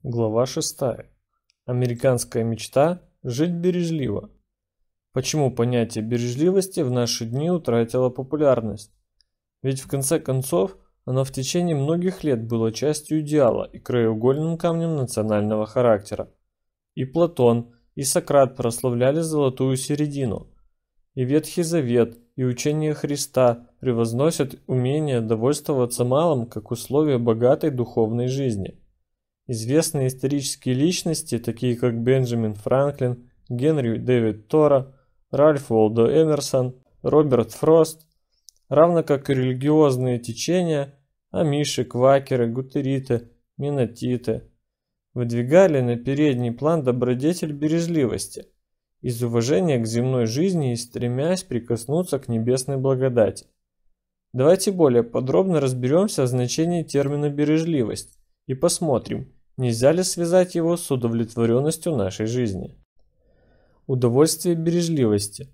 Глава 6. Американская мечта – жить бережливо. Почему понятие бережливости в наши дни утратило популярность? Ведь в конце концов оно в течение многих лет было частью идеала и краеугольным камнем национального характера. И Платон, и Сократ прославляли золотую середину. И Ветхий Завет, и учение Христа превозносят умение довольствоваться малым как условие богатой духовной жизни. Известные исторические личности, такие как Бенджамин Франклин, Генри Дэвид Торо, Ральф Уолдо Эмерсон, Роберт Фрост, равно как и религиозные течения, амиши, квакеры, гутериты, меннониты, выдвигали на передний план добродетель бережливости, из уважения к земной жизни и стремясь прикоснуться к небесной благодати. Давайте более подробно разберемся о значении термина «бережливость» и посмотрим, нельзя ли связать его с удовлетворенностью нашей жизни. Удовольствие бережливости.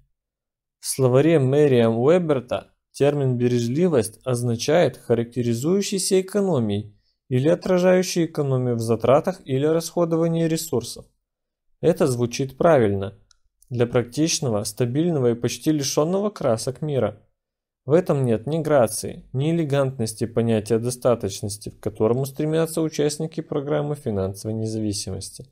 В словаре Мерриам-Уэберта термин «бережливость» означает характеризующийся экономией или отражающий экономию в затратах или расходовании ресурсов. Это звучит правильно для практичного, стабильного и почти лишенного красок мира. В этом нет ни грации, ни элегантности понятия достаточности, к которому стремятся участники программы финансовой независимости.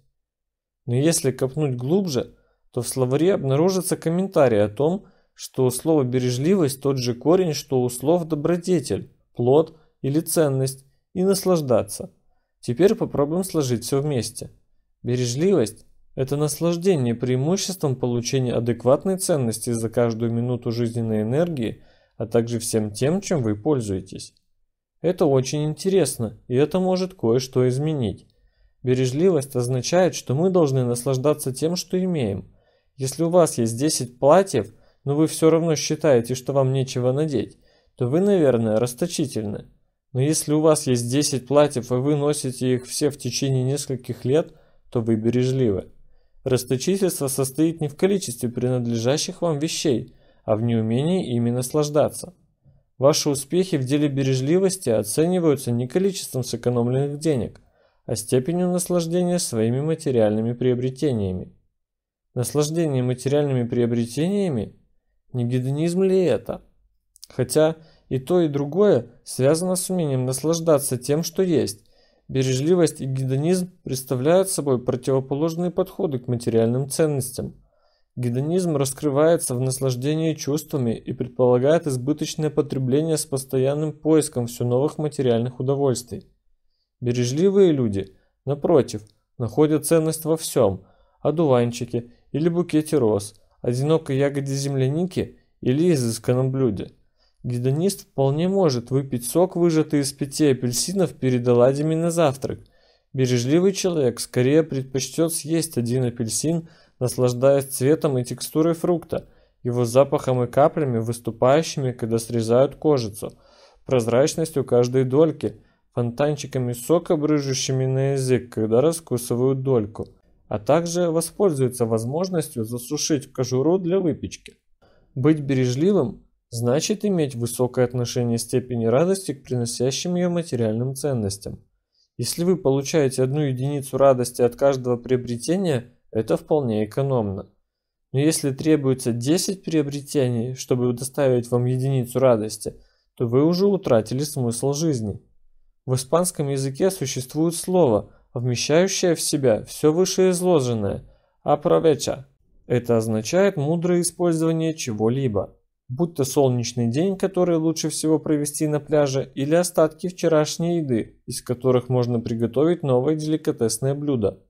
Но если копнуть глубже, то в словаре обнаружится комментарий о том, что у слова «бережливость» тот же корень, что у слов «добродетель», «плод» или «ценность» и «наслаждаться». Теперь попробуем сложить все вместе. Бережливость – это наслаждение преимуществом получения адекватной ценности за каждую минуту жизненной энергии, а также всем тем, чем вы пользуетесь. Это очень интересно, и это может кое-что изменить. Бережливость означает, что мы должны наслаждаться тем, что имеем. Если у вас есть 10 платьев, но вы все равно считаете, что вам нечего надеть, то вы, наверное, расточительны. Но если у вас есть 10 платьев, и вы носите их все в течение нескольких лет, то вы бережливы. Расточительство состоит не в количестве принадлежащих вам вещей, а в неумении ими наслаждаться. Ваши успехи в деле бережливости оцениваются не количеством сэкономленных денег, а степенью наслаждения своими материальными приобретениями. Наслаждение материальными приобретениями? Не гедонизм ли это? Хотя и то, и другое связано с умением наслаждаться тем, что есть. Бережливость и гедонизм представляют собой противоположные подходы к материальным ценностям. Гедонизм раскрывается в наслаждении чувствами и предполагает избыточное потребление с постоянным поиском все новых материальных удовольствий. Бережливые люди, напротив, находят ценность во всем – одуванчике или букете роз, одинокой ягоде земляники или изысканном блюде. Гедонист вполне может выпить сок, выжатый из 5 апельсинов перед оладьями на завтрак. Бережливый человек скорее предпочтет съесть один апельсин, наслаждаясь цветом и текстурой фрукта, его запахом и каплями, выступающими, когда срезают кожицу, прозрачностью каждой дольки, фонтанчиками сока, брызжущими на язык, когда раскусывают дольку, а также воспользуется возможностью засушить кожуру для выпечки. Быть бережливым значит иметь высокое отношение степени радости к приносящим ее материальным ценностям. Если вы получаете 1 единицу радости от каждого приобретения, это вполне экономно. Но если требуется 10 приобретений, чтобы доставить вам единицу радости, то вы уже утратили смысл жизни. В испанском языке существует слово, вмещающее в себя все вышеизложенное «aprovechar». Это означает мудрое использование чего-либо, будь то солнечный день, который лучше всего провести на пляже, или остатки вчерашней еды, из которых можно приготовить новое деликатесное блюдо.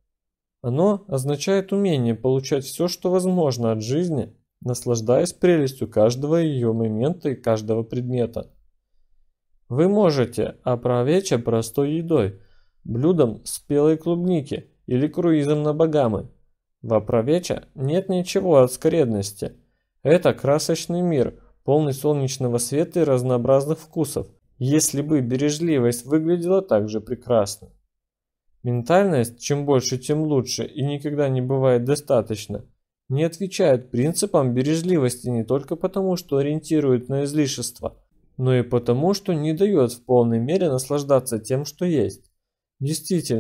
Оно означает умение получать все, что возможно от жизни, наслаждаясь прелестью каждого ее момента и каждого предмета. Вы можете опровечь простой едой, блюдом спелой клубники или круизом на Багамы. В опровече нет ничего от скоредности. Это красочный мир, полный солнечного света и разнообразных вкусов, если бы бережливость выглядела так же прекрасно. Ментальность «чем больше, тем лучше» и никогда не бывает достаточно не отвечает принципам бережливости не только потому, что ориентирует на излишество, но и потому, что не дает в полной мере наслаждаться тем, что есть. Действительно,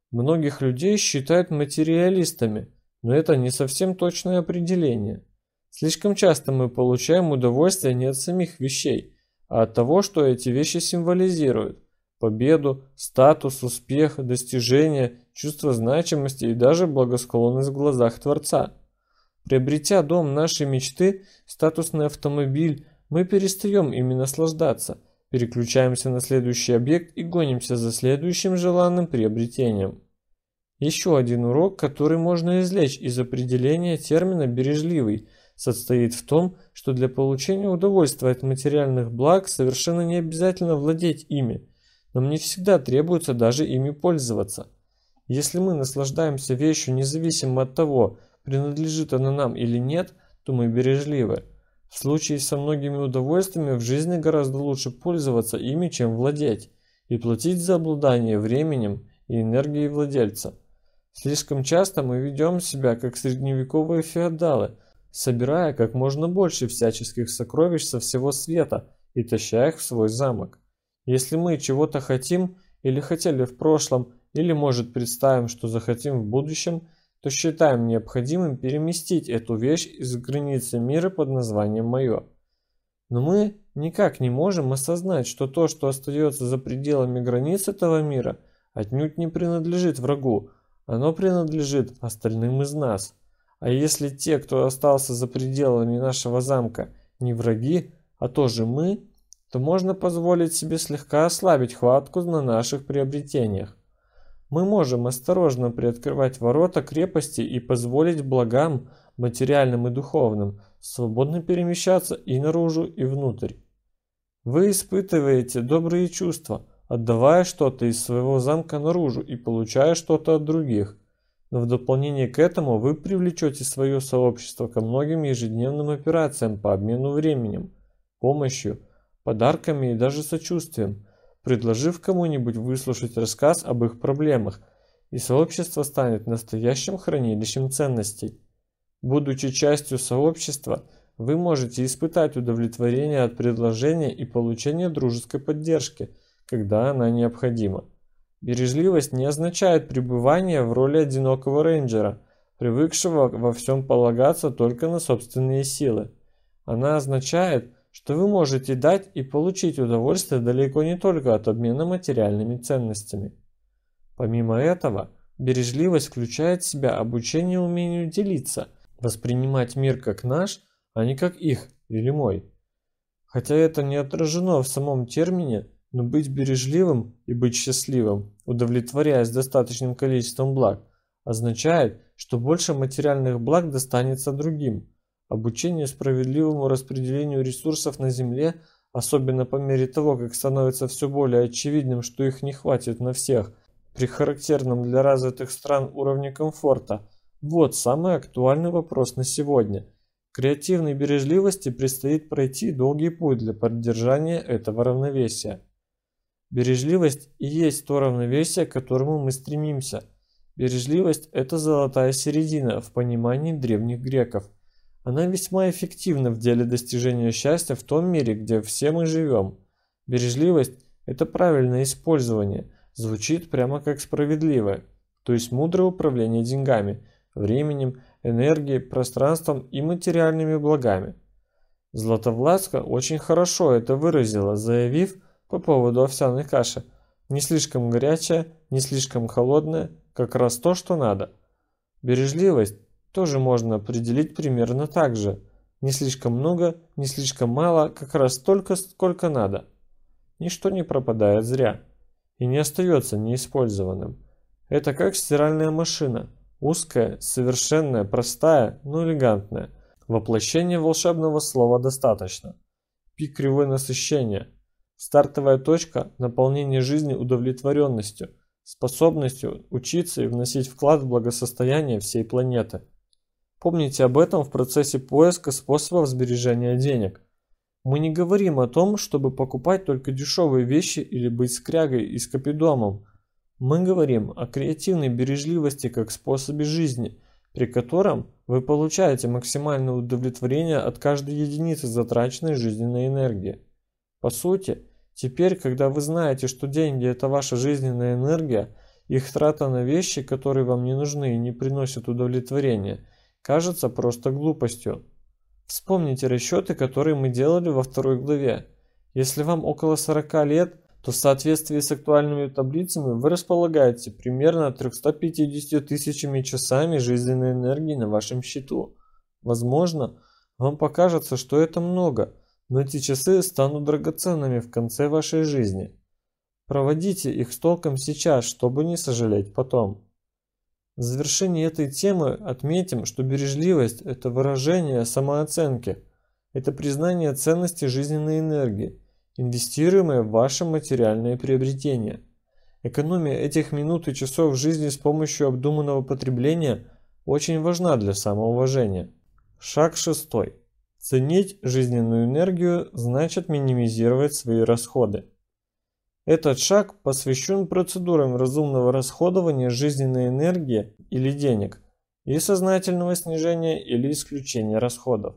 Многих людей считают материалистами, но это не совсем точное определение. Слишком часто мы получаем удовольствие не от самих вещей, а от того, что эти вещи символизируют: победу, статус, успех, достижения, чувство значимости и даже благосклонность в глазах Творца. Приобретя дом нашей мечты, статусный автомобиль, мы перестаем ими наслаждаться, переключаемся на следующий объект и гонимся за следующим желанным приобретением. Еще один урок, который можно извлечь из определения термина «бережливый», состоит в том, что для получения удовольствия от материальных благ совершенно не обязательно владеть ими. Нам не всегда требуется даже ими пользоваться. Если мы наслаждаемся вещью независимо от того, принадлежит она нам или нет, то мы бережливы. В случае со многими удовольствиями в жизни гораздо лучше пользоваться ими, чем владеть, и платить за обладание временем и энергией владельца. Слишком часто мы ведем себя как средневековые феодалы, собирая как можно больше всяческих сокровищ со всего света и таща их в свой замок. Если мы чего-то хотим или хотели в прошлом, или, может, представим, что захотим в будущем, то считаем необходимым переместить эту вещь из границы мира под названием «моё». Но мы никак не можем осознать, что то, что остается за пределами границ этого мира, отнюдь не принадлежит врагу, оно принадлежит остальным из нас. А если те, кто остался за пределами нашего замка, не враги, а тоже мы, то можно позволить себе слегка ослабить хватку на наших приобретениях. Мы можем осторожно приоткрывать ворота крепости и позволить благам, материальным и духовным, свободно перемещаться и наружу, и внутрь. Вы испытываете добрые чувства, отдавая что-то из своего замка наружу и получая что-то от других. Но в дополнение к этому вы привлечете свое сообщество ко многим ежедневным операциям по обмену временем, помощью, подарками и даже сочувствием, предложив кому-нибудь выслушать рассказ об их проблемах, и сообщество станет настоящим хранилищем ценностей. Будучи частью сообщества, вы можете испытать удовлетворение от предложения и получения дружеской поддержки, когда она необходима. Бережливость не означает пребывание в роли одинокого рейнджера, привыкшего во всем полагаться только на собственные силы. Она означает, что вы можете дать и получить удовольствие далеко не только от обмена материальными ценностями. Помимо этого, бережливость включает в себя обучение умению делиться, воспринимать мир как наш, а не как их или мой. Хотя это не отражено в самом термине, но быть бережливым и быть счастливым, удовлетворяясь достаточным количеством благ, означает, что больше материальных благ достанется другим. Обучение справедливому распределению ресурсов на Земле, особенно по мере того, как становится все более очевидным, что их не хватит на всех, при характерном для развитых стран уровне комфорта, вот самый актуальный вопрос на сегодня. Креативной бережливости предстоит пройти долгий путь для поддержания этого равновесия. Бережливость и есть то равновесие, к которому мы стремимся. Бережливость – это золотая середина в понимании древних греков. Она весьма эффективна в деле достижения счастья в том мире, где все мы живем. Бережливость – это правильное использование, звучит прямо как справедливое, то есть мудрое управление деньгами, временем, энергией, пространством и материальными благами. Златовласка очень хорошо это выразила, заявив по поводу овсяной каши: не слишком горячая, не слишком холодная, как раз то, что надо. Бережливость тоже можно определить примерно так же: не слишком много, не слишком мало, как раз столько, сколько надо. Ничто не пропадает зря и не остается неиспользованным. Это как стиральная машина: узкая, совершенная, простая, но элегантная. Воплощение волшебного слова достаточно. Пик кривой насыщения. Стартовая точка наполнения жизни удовлетворенностью, способностью учиться и вносить вклад в благосостояние всей планеты. Помните об этом в процессе поиска способов сбережения денег. Мы не говорим о том, чтобы покупать только дешевые вещи или быть скрягой и скопидомом. Мы говорим о креативной бережливости как способе жизни, при котором вы получаете максимальное удовлетворение от каждой единицы затраченной жизненной энергии. По сути, теперь, когда вы знаете, что деньги – это ваша жизненная энергия, Их трата на вещи, которые вам не нужны и не приносят удовлетворения, кажется просто глупостью. Вспомните расчеты, которые мы делали во второй главе. Если вам около 40 лет, то в соответствии с актуальными таблицами вы располагаете примерно 350 тысячами часами жизненной энергии на вашем счету. Возможно, вам покажется, что это много, но эти часы станут драгоценными в конце вашей жизни. Проводите их с толком сейчас, чтобы не сожалеть потом. В завершении этой темы отметим, что бережливость – это выражение самооценки, это признание ценности жизненной энергии, инвестируемое в ваше материальное приобретение. Экономия этих минут и часов жизни с помощью обдуманного потребления очень важна для самоуважения. Шаг 6. Ценить жизненную энергию значит минимизировать свои расходы. Этот шаг посвящен процедурам разумного расходования жизненной энергии или денег и сознательного снижения или исключения расходов.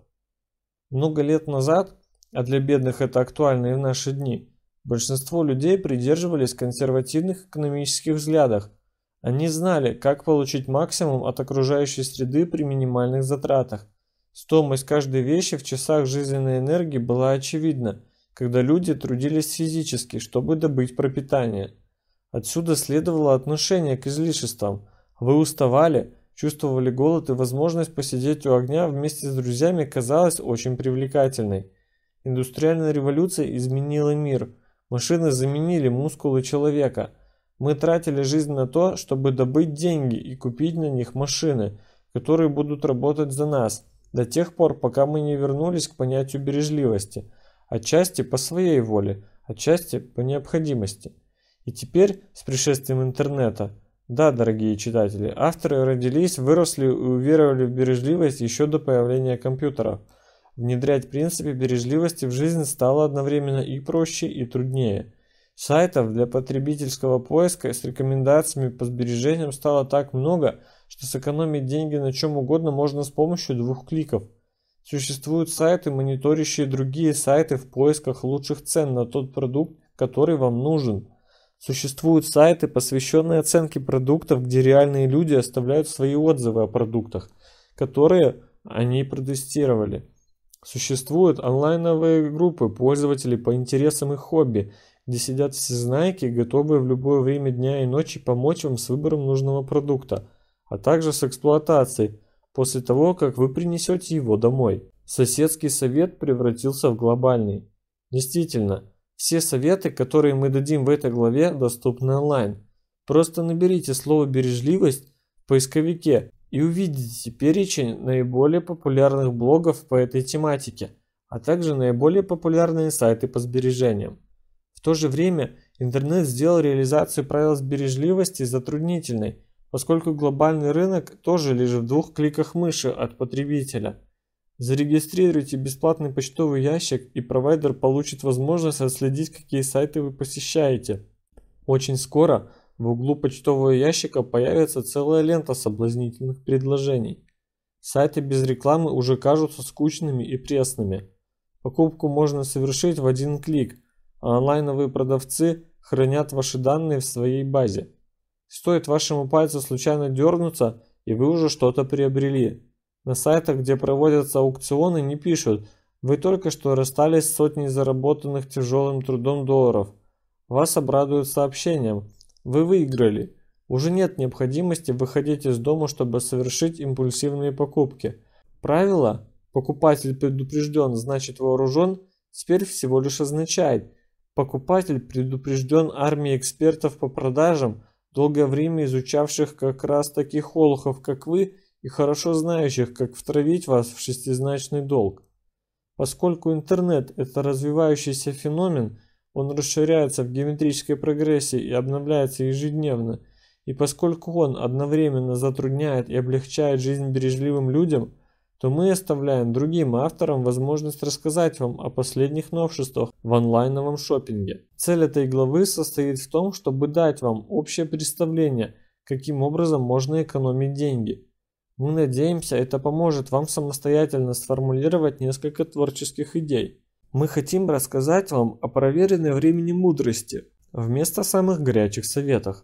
Много лет назад, а для бедных это актуально и в наши дни, большинство людей придерживались консервативных экономических взглядов. Они знали, как получить максимум от окружающей среды при минимальных затратах. Стоимость каждой вещи в часах жизненной энергии была очевидна, когда люди трудились физически, чтобы добыть пропитание. Отсюда следовало отношение к излишествам. Вы уставали, чувствовали голод, и возможность посидеть у огня вместе с друзьями казалась очень привлекательной. Индустриальная революция изменила мир. Машины заменили мускулы человека. Мы тратили жизнь на то, чтобы добыть деньги и купить на них машины, которые будут работать за нас, до тех пор, пока мы не вернулись к понятию бережливости. Отчасти по своей воле, отчасти по необходимости. И теперь, с пришествием интернета, да, дорогие читатели, авторы родились, выросли и уверовали в бережливость еще до появления компьютеров. Внедрять принципы бережливости в жизнь стало одновременно и проще, и труднее. Сайтов для потребительского поиска с рекомендациями по сбережениям стало так много, что сэкономить деньги на чем угодно можно с помощью 2 кликов. Существуют сайты, мониторящие другие сайты в поисках лучших цен на тот продукт, который вам нужен. Существуют сайты, посвященные оценке продуктов, где реальные люди оставляют свои отзывы о продуктах, которые они протестировали. Существуют онлайновые группы пользователей по интересам и хобби, где сидят всезнайки, готовые в любое время дня и ночи помочь вам с выбором нужного продукта, а также с эксплуатацией, после того, как вы принесете его домой. Соседский совет превратился в глобальный. Действительно, все советы, которые мы дадим в этой главе, доступны онлайн. Просто наберите слово «бережливость» в поисковике и увидите перечень наиболее популярных блогов по этой тематике, а также наиболее популярные сайты по сбережениям. В то же время интернет сделал реализацию правил бережливости затруднительной, поскольку глобальный рынок тоже лишь в 2 кликах мыши от потребителя. Зарегистрируйте бесплатный почтовый ящик, и провайдер получит возможность отследить, какие сайты вы посещаете. Очень скоро в углу почтового ящика появится целая лента соблазнительных предложений. Сайты без рекламы уже кажутся скучными и пресными. Покупку можно совершить в 1 клик, а онлайновые продавцы хранят ваши данные в своей базе. Стоит вашему пальцу случайно дернуться, и вы уже что-то приобрели. На сайтах, где проводятся аукционы, не пишут: «Вы только что расстались с сотней заработанных тяжелым трудом долларов». Вас обрадуют сообщением: «Вы выиграли». Уже нет необходимости выходить из дома, чтобы совершить импульсивные покупки. Правило «покупатель предупрежден, значит вооружен» теперь всего лишь означает: покупатель предупрежден армией экспертов по продажам, долгое время изучавших как раз таких олухов, как вы, и хорошо знающих, как втравить вас в шестизначный долг. Поскольку интернет – это развивающийся феномен, он расширяется в геометрической прогрессии и обновляется ежедневно, и поскольку он одновременно затрудняет и облегчает жизнь бережливым людям, то мы оставляем другим авторам возможность рассказать вам о последних новшествах в онлайновом шопинге. Цель этой главы состоит в том, чтобы дать вам общее представление, каким образом можно экономить деньги. Мы надеемся, это поможет вам самостоятельно сформулировать несколько творческих идей. Мы хотим рассказать вам о проверенной временем мудрости, вместо самых горячих советов.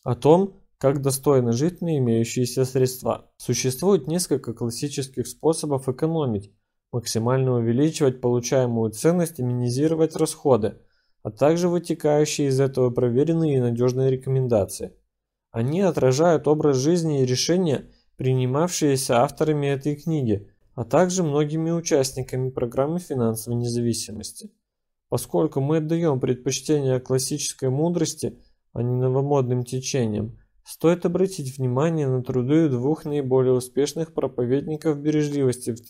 о том, как достойно жить на имеющиеся средства. Существует несколько классических способов экономить, максимально увеличивать получаемую ценность и минимизировать расходы, а также вытекающие из этого проверенные и надежные рекомендации. Они отражают образ жизни и решения, принимавшиеся авторами этой книги, а также многими участниками программы финансовой независимости. Поскольку мы отдаем предпочтение классической мудрости, а не новомодным течениям, стоит обратить внимание на труды двух наиболее успешных проповедников бережливости в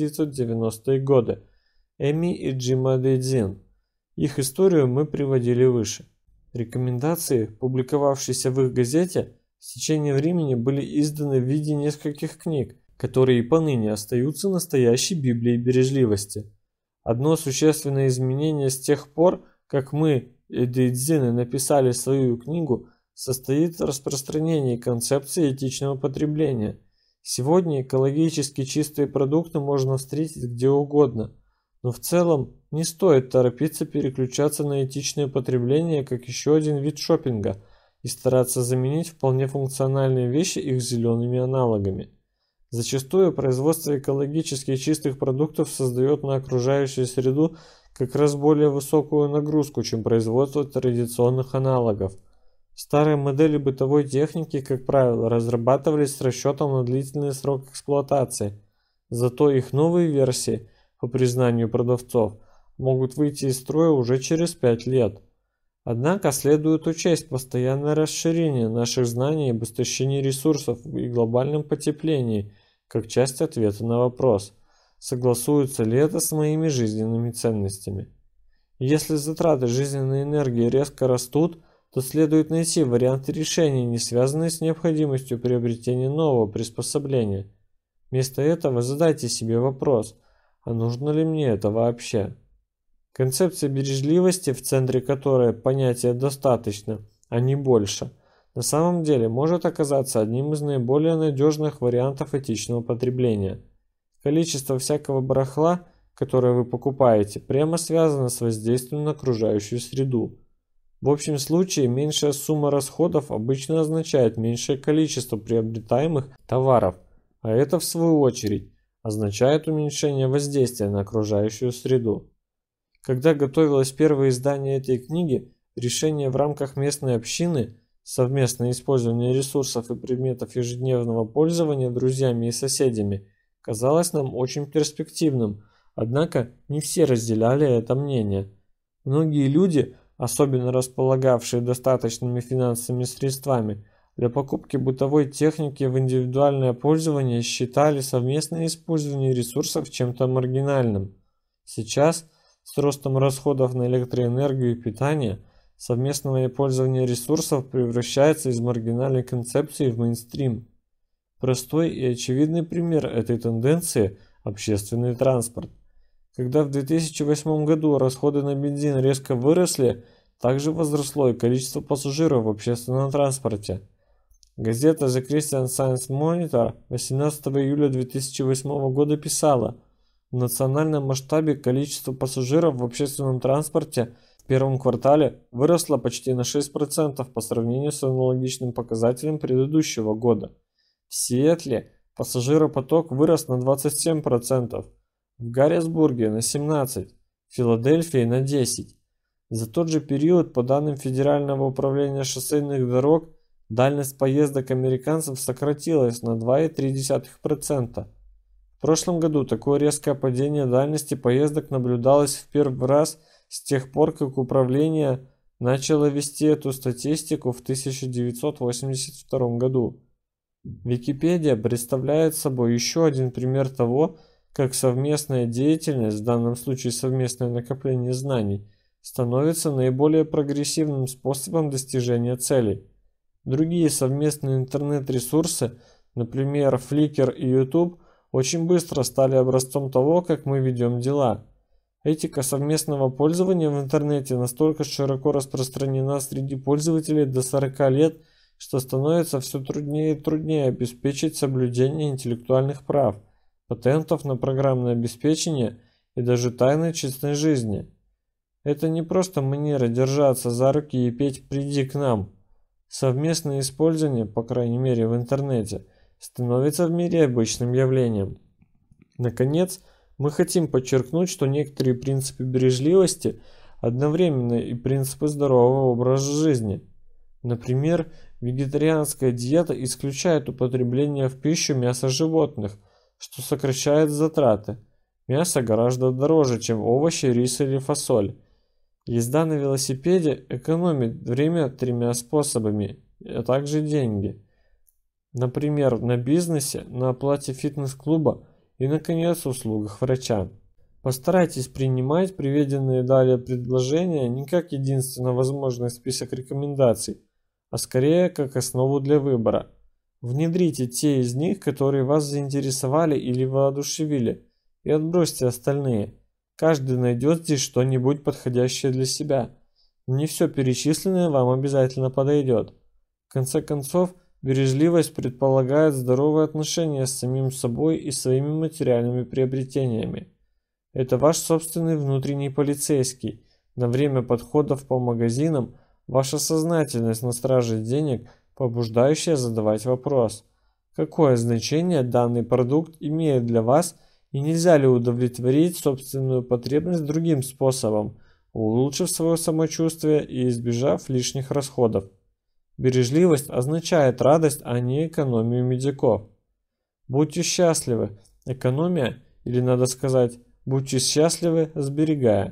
1990-е годы – Эми и Джима Дэйдзин. Их историю мы приводили выше. Рекомендации, публиковавшиеся в их газете, в течение времени были изданы в виде нескольких книг, которые и поныне остаются настоящей Библией бережливости. Одно существенное изменение с тех пор, как мы и Дэйдзины написали свою книгу, состоит в распространении концепции этичного потребления. Сегодня экологически чистые продукты можно встретить где угодно, но в целом не стоит торопиться переключаться на этичное потребление как еще один вид шопинга и стараться заменить вполне функциональные вещи их зелеными аналогами. Зачастую производство экологически чистых продуктов создает на окружающую среду как раз более высокую нагрузку, чем производство традиционных аналогов. Старые модели бытовой техники, как правило, разрабатывались с расчетом на длительный срок эксплуатации, зато их новые версии, по признанию продавцов, могут выйти из строя уже через 5 лет. Однако следует учесть постоянное расширение наших знаний об истощении ресурсов и глобальном потеплении как часть ответа на вопрос, согласуется ли это с моими жизненными ценностями. Если затраты жизненной энергии резко растут, то следует найти варианты решения, не связанные с необходимостью приобретения нового приспособления. Вместо этого задайте себе вопрос, а нужно ли мне это вообще? Концепция бережливости, в центре которой понятие «достаточно», а не «больше», на самом деле может оказаться одним из наиболее надежных вариантов этичного потребления. Количество всякого барахла, которое вы покупаете, прямо связано с воздействием на окружающую среду. В общем случае, меньшая сумма расходов обычно означает меньшее количество приобретаемых товаров, а это, в свою очередь, означает уменьшение воздействия на окружающую среду. Когда готовилось первое издание этой книги, решение в рамках местной общины, совместное использование ресурсов и предметов ежедневного пользования друзьями и соседями, казалось нам очень перспективным, однако не все разделяли это мнение. Многие люди, особенно располагавшие достаточными финансовыми средствами, для покупки бытовой техники в индивидуальное пользование считали совместное использование ресурсов чем-то маргинальным. Сейчас, с ростом расходов на электроэнергию и питание, совместное пользование ресурсов превращается из маргинальной концепции в мейнстрим. Простой и очевидный пример этой тенденции – общественный транспорт. Когда в 2008 году расходы на бензин резко выросли, также возросло и количество пассажиров в общественном транспорте. Газета The Christian Science Monitor 18 июля 2008 года писала: в национальном масштабе количество пассажиров в общественном транспорте в первом квартале выросло почти на 6% по сравнению с аналогичным показателем предыдущего года. В Сиэтле пассажиропоток вырос на 27%, в Гаррисбурге на 17%, в Филадельфии на 10%. За тот же период, по данным Федерального управления шоссейных дорог, дальность поездок американцев сократилась на 2,3%. В прошлом году такое резкое падение дальности поездок наблюдалось в первый раз с тех пор, как управление начало вести эту статистику в 1982 году. Википедия представляет собой еще один пример того, как совместная деятельность, в данном случае совместное накопление знаний, становится наиболее прогрессивным способом достижения целей. Другие совместные интернет-ресурсы, например, Flickr и YouTube, очень быстро стали образцом того, как мы ведем дела. Этика совместного пользования в интернете настолько широко распространена среди пользователей до 40 лет, что становится все труднее и труднее обеспечить соблюдение интеллектуальных прав, патентов на программное обеспечение и даже тайны частной жизни. Это не просто манера держаться за руки и петь «приди к нам». Совместное использование, по крайней мере в интернете, становится в мире обычным явлением. Наконец, мы хотим подчеркнуть, что некоторые принципы бережливости одновременно и принципы здорового образа жизни. Например, вегетарианская диета исключает употребление в пищу мяса животных, что сокращает затраты. Мясо гораздо дороже, чем овощи, рис или фасоль. Езда на велосипеде экономит время 3 способами, а также деньги. Например, на бизнесе, на оплате фитнес-клуба и, наконец, услугах врача. Постарайтесь принимать приведенные далее предложения не как единственно возможный список рекомендаций, а скорее как основу для выбора. Внедрите те из них, которые вас заинтересовали или воодушевили, и отбросьте остальные. Каждый найдет здесь что-нибудь подходящее для себя. Но не все перечисленное вам обязательно подойдет. В конце концов, бережливость предполагает здоровые отношения с самим собой и своими материальными приобретениями. Это ваш собственный внутренний полицейский. На время подходов по магазинам ваша сознательность на страже денег, побуждающая задавать вопрос: какое значение данный продукт имеет для вас и нельзя ли удовлетворить собственную потребность другим способом, улучшив свое самочувствие и избежав лишних расходов. Бережливость означает радость, а не экономию медиков. Будьте счастливы, экономия, или надо сказать, будьте счастливы, сберегая.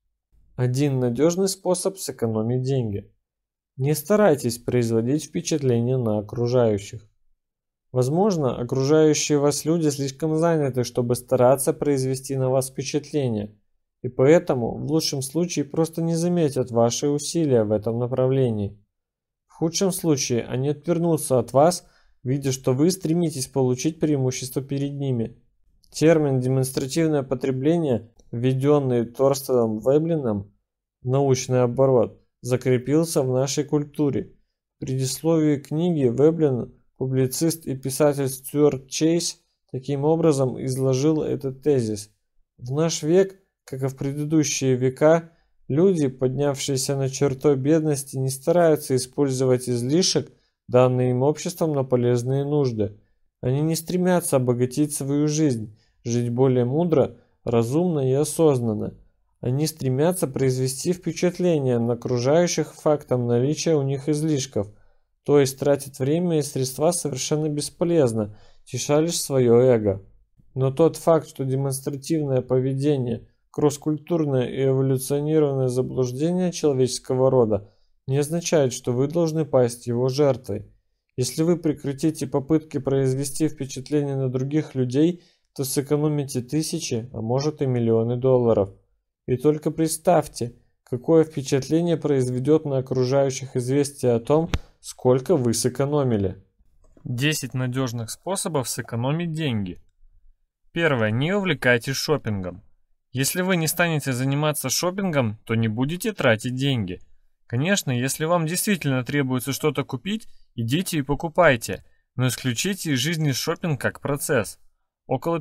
Один надежный способ сэкономить деньги. Не старайтесь производить впечатление на окружающих. Возможно, окружающие вас люди слишком заняты, чтобы стараться произвести на вас впечатление, и поэтому в лучшем случае просто не заметят ваши усилия в этом направлении. В худшем случае они отвернутся от вас, видя, что вы стремитесь получить преимущество перед ними. Термин «демонстративное потребление», введенный Торстеном Веблином в научный оборот, закрепился в нашей культуре. В предисловии книги Веблин, публицист и писатель Стюарт Чейз, таким образом изложил этот тезис. В наш век, как и в предыдущие века, люди, поднявшиеся над чертой бедности, не стараются использовать излишек, данный им обществом, на полезные нужды. Они не стремятся обогатить свою жизнь, жить более мудро, разумно и осознанно. Они стремятся произвести впечатление на окружающих фактом наличия у них излишков, то есть тратят время и средства совершенно бесполезно, теша лишь свое эго. Но тот факт, что демонстративное поведение – кросс-культурное и эволюционированное заблуждение человеческого рода, не означает, что вы должны пасть его жертвой. Если вы прекратите попытки произвести впечатление на других людей, то сэкономите тысячи, а может и миллионы долларов. И только представьте, какое впечатление произведет на окружающих известие о том, сколько вы сэкономили. 10 надежных способов сэкономить деньги. Первое. Не увлекайтесь шопингом. Если вы не станете заниматься шопингом, то не будете тратить деньги. Конечно, если вам действительно требуется что-то купить, идите и покупайте, но исключите из жизни шопинг как процесс. Около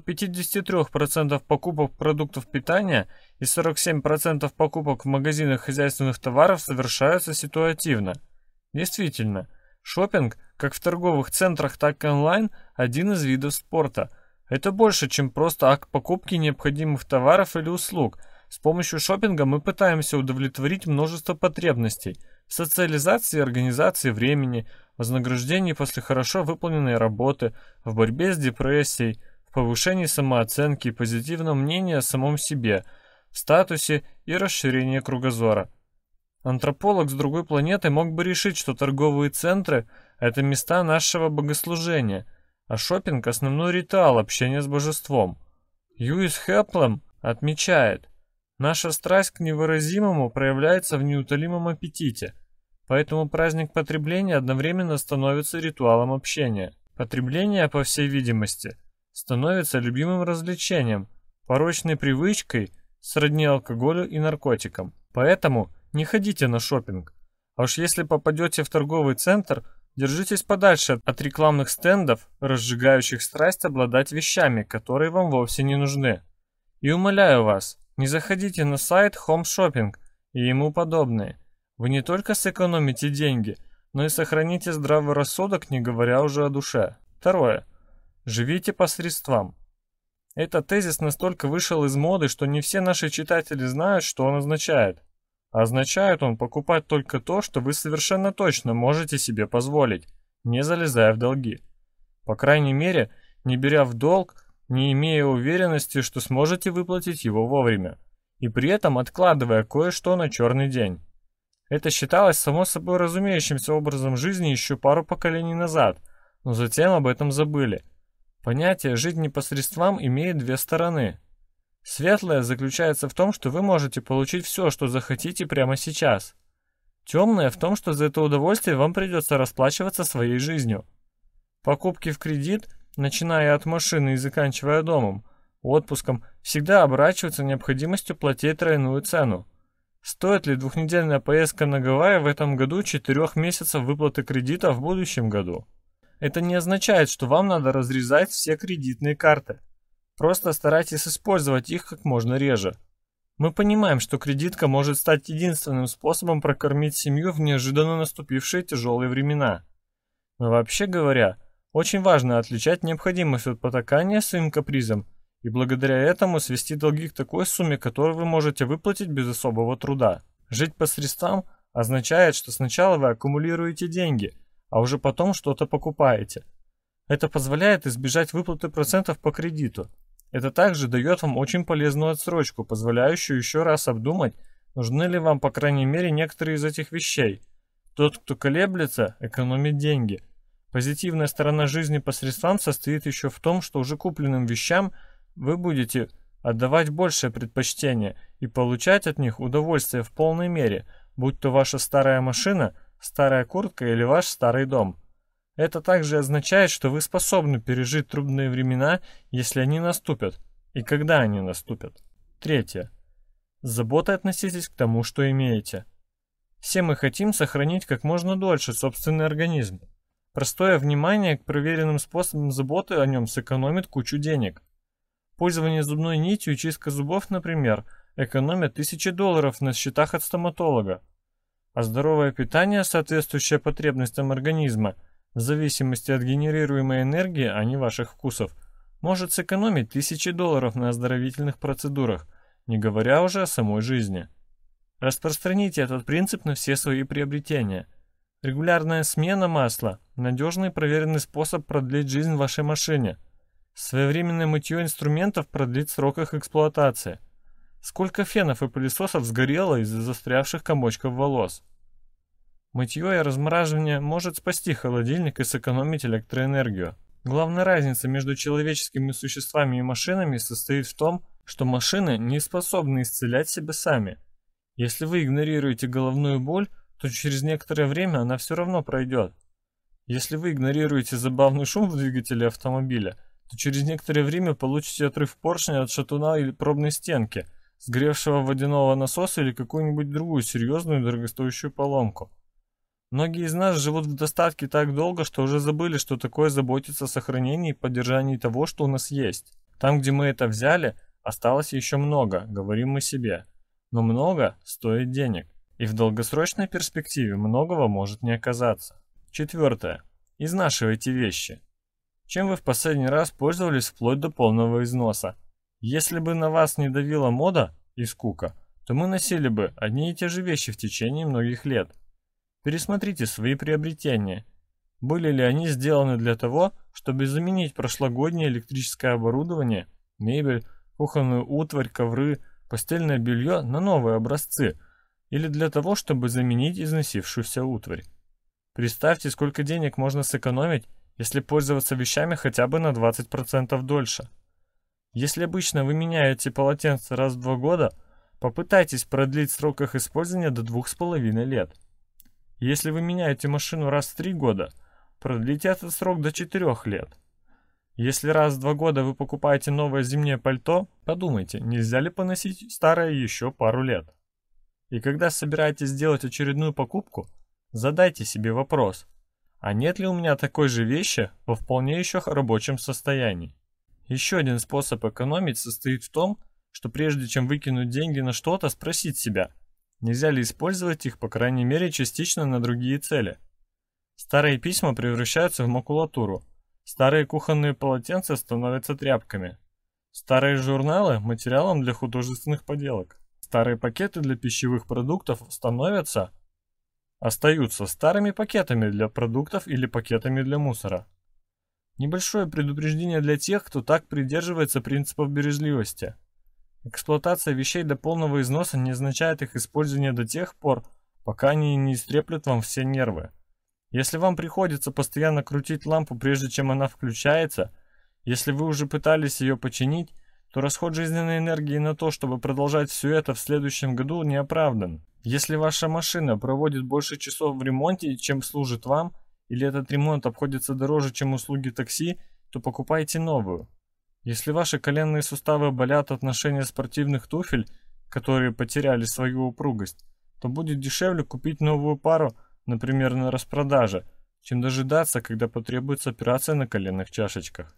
53% покупок продуктов питания и 47% покупок в магазинах хозяйственных товаров совершаются ситуативно. Действительно, шопинг, как в торговых центрах, так и онлайн, один из видов спорта. Это больше, чем просто акт покупки необходимых товаров или услуг. С помощью шопинга мы пытаемся удовлетворить множество потребностей в социализации и организации времени, вознаграждении после хорошо выполненной работы, в борьбе с депрессией, в повышении самооценки и позитивном мнении о самом себе, в статусе и расширении кругозора. Антрополог с другой планеты мог бы решить, что торговые центры – это места нашего богослужения, а шопинг – основной ритуал общения с божеством. Льюис Хэплем отмечает: наша страсть к невыразимому проявляется в неутолимом аппетите, поэтому праздник потребления одновременно становится ритуалом общения. Потребление, по всей видимости, становится любимым развлечением, порочной привычкой, сродни алкоголю и наркотикам. Поэтому не ходите на шопинг. А уж если попадете в торговый центр, держитесь подальше от рекламных стендов, разжигающих страсть обладать вещами, которые вам вовсе не нужны. И умоляю вас, не заходите на сайт Home Shopping и ему подобные. Вы не только сэкономите деньги, но и сохраните здравый рассудок, не говоря уже о душе. Второе. Живите по средствам. Этот тезис настолько вышел из моды, что не все наши читатели знают, что он означает. А означает он покупать только то, что вы совершенно точно можете себе позволить, не залезая в долги. По крайней мере, не беря в долг, не имея уверенности, что сможете выплатить его вовремя, и при этом откладывая кое-что на черный день. Это считалось само собой разумеющимся образом жизни еще пару поколений назад, но затем об этом забыли. Понятие «жить не по средствам» имеет две стороны. Светлое заключается в том, что вы можете получить все, что захотите прямо сейчас. Темное в том, что за это удовольствие вам придется расплачиваться своей жизнью. Покупки в кредит, начиная от машины и заканчивая домом, отпуском, всегда оборачиваются необходимостью платить тройную цену. Стоит ли двухнедельная поездка на Гавайи в этом году 4 месяцев выплаты кредита в будущем году? Это не означает, что вам надо разрезать все кредитные карты. Просто старайтесь использовать их как можно реже. Мы понимаем, что кредитка может стать единственным способом прокормить семью в неожиданно наступившие тяжелые времена. Но вообще говоря, очень важно отличать необходимость от потакания своим капризам и благодаря этому свести долги к такой сумме, которую вы можете выплатить без особого труда. Жить по средствам означает, что сначала вы аккумулируете деньги, а уже потом что-то покупаете. Это позволяет избежать выплаты процентов по кредиту. Это также дает вам очень полезную отсрочку, позволяющую еще раз обдумать, нужны ли вам по крайней мере некоторые из этих вещей. Тот, кто колеблется, экономит деньги. Позитивная сторона жизни по средствам состоит еще в том, что уже купленным вещам вы будете отдавать большее предпочтение и получать от них удовольствие в полной мере, будь то ваша старая машина, старая куртка или ваш старый дом. Это также означает, что вы способны пережить трудные времена, если они наступят, и когда они наступят. Третье. С заботой относитесь к тому, что имеете. Все мы хотим сохранить как можно дольше собственный организм. Простое внимание к проверенным способам заботы о нем сэкономит кучу денег. Пользование зубной нитью и чистка зубов, например, экономят $1000 на счетах от стоматолога. А здоровое питание, соответствующее потребностям организма, в зависимости от генерируемой энергии, а не ваших вкусов, может сэкономить $1000 на оздоровительных процедурах, не говоря уже о самой жизни. Распространите этот принцип на все свои приобретения. Регулярная смена масла – надежный и проверенный способ продлить жизнь вашей машине. Своевременное мытье инструментов продлит срок их эксплуатации. Сколько фенов и пылесосов сгорело из-за застрявших комочков волос? Мытье и размораживание может спасти холодильник и сэкономить электроэнергию. Главная разница между человеческими существами и машинами состоит в том, что машины не способны исцелять себя сами. Если вы игнорируете головную боль, то через некоторое время она все равно пройдет. Если вы игнорируете забавный шум в двигателе автомобиля, то через некоторое время получите отрыв поршня от шатуна или пробной стенки, сгоревшего водяного насоса или какую-нибудь другую серьезную дорогостоящую поломку. Многие из нас живут в достатке так долго, что уже забыли, что такое заботиться о сохранении и поддержании того, что у нас есть. Там, где мы это взяли, осталось еще много, говорим мы себе. Но много стоит денег. И в долгосрочной перспективе многого может не оказаться. Четвертое. Изнашивайте вещи. Чем вы в последний раз пользовались вплоть до полного износа? Если бы на вас не давила мода и скука, то мы носили бы одни и те же вещи в течение многих лет. Пересмотрите свои приобретения. Были ли они сделаны для того, чтобы заменить прошлогоднее электрическое оборудование, мебель, кухонную утварь, ковры, постельное белье на новые образцы, или для того, чтобы заменить износившуюся утварь? Представьте, сколько денег можно сэкономить, если пользоваться вещами хотя бы на 20% дольше. Если обычно вы меняете полотенце раз в 2 года, попытайтесь продлить срок их использования до 2,5 лет. Если вы меняете машину раз в 3 года, продлите этот срок до 4 лет. Если раз в 2 года вы покупаете новое зимнее пальто, подумайте, нельзя ли поносить старое еще пару лет. И когда собираетесь сделать очередную покупку, задайте себе вопрос, а нет ли у меня такой же вещи во вполне еще рабочем состоянии? Еще один способ экономить состоит в том, что прежде чем выкинуть деньги на что-то, спросить себя, нельзя ли использовать их, по крайней мере, частично на другие цели. Старые письма превращаются в макулатуру. Старые кухонные полотенца становятся тряпками. Старые журналы – материалом для художественных поделок. Старые пакеты для пищевых продуктов остаются старыми пакетами для продуктов или пакетами для мусора. Небольшое предупреждение для тех, кто так придерживается принципов бережливости. Эксплуатация вещей до полного износа не означает их использование до тех пор, пока они не истреплют вам все нервы. Если вам приходится постоянно крутить лампу, прежде чем она включается, если вы уже пытались ее починить, то расход жизненной энергии на то, чтобы продолжать все это в следующем году, не оправдан. Если ваша машина проводит больше часов в ремонте, чем служит вам, или этот ремонт обходится дороже, чем услуги такси, то покупайте новую. Если ваши коленные суставы болят от ношения спортивных туфель, которые потеряли свою упругость, то будет дешевле купить новую пару, например, на распродаже, чем дожидаться, когда потребуется операция на коленных чашечках.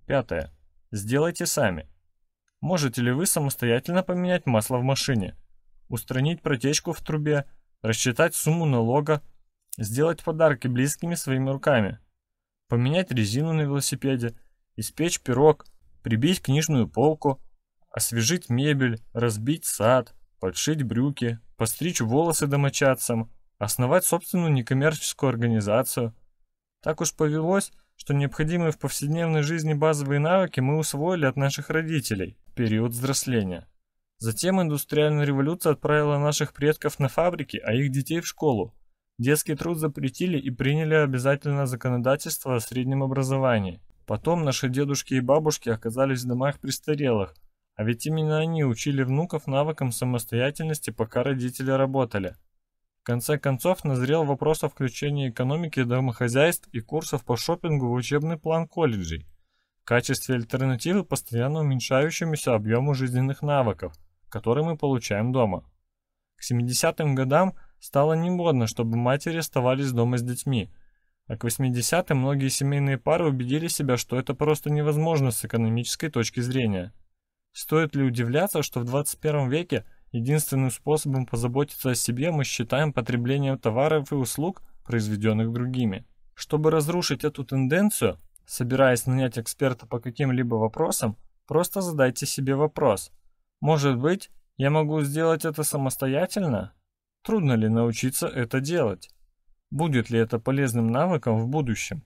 5. Сделайте сами. Можете ли вы самостоятельно поменять масло в машине, устранить протечку в трубе, рассчитать сумму налога, сделать подарки близкими своими руками, поменять резину на велосипеде, испечь пирог, прибить книжную полку, освежить мебель, разбить сад, подшить брюки, постричь волосы домочадцам, основать собственную некоммерческую организацию? Так уж повелось, что необходимые в повседневной жизни базовые навыки мы усвоили от наших родителей в период взросления. Затем индустриальная революция отправила наших предков на фабрики, а их детей в школу. Детский труд запретили и приняли обязательное законодательство о среднем образовании. Потом наши дедушки и бабушки оказались в домах престарелых, а ведь именно они учили внуков навыкам самостоятельности, пока родители работали. В конце концов назрел вопрос о включении экономики домохозяйств и курсов по шопингу в учебный план колледжей в качестве альтернативы постоянно уменьшающемуся объему жизненных навыков, которые мы получаем дома. К 70-м годам стало немодно, чтобы матери оставались дома с детьми, а к 80-м многие семейные пары убедили себя, что это просто невозможно с экономической точки зрения. Стоит ли удивляться, что в 21 веке единственным способом позаботиться о себе мы считаем потребление товаров и услуг, произведенных другими? Чтобы разрушить эту тенденцию, собираясь нанять эксперта по каким-либо вопросам, просто задайте себе вопрос: может быть, я могу сделать это самостоятельно? Трудно ли научиться это делать? Будет ли это полезным навыком в будущем?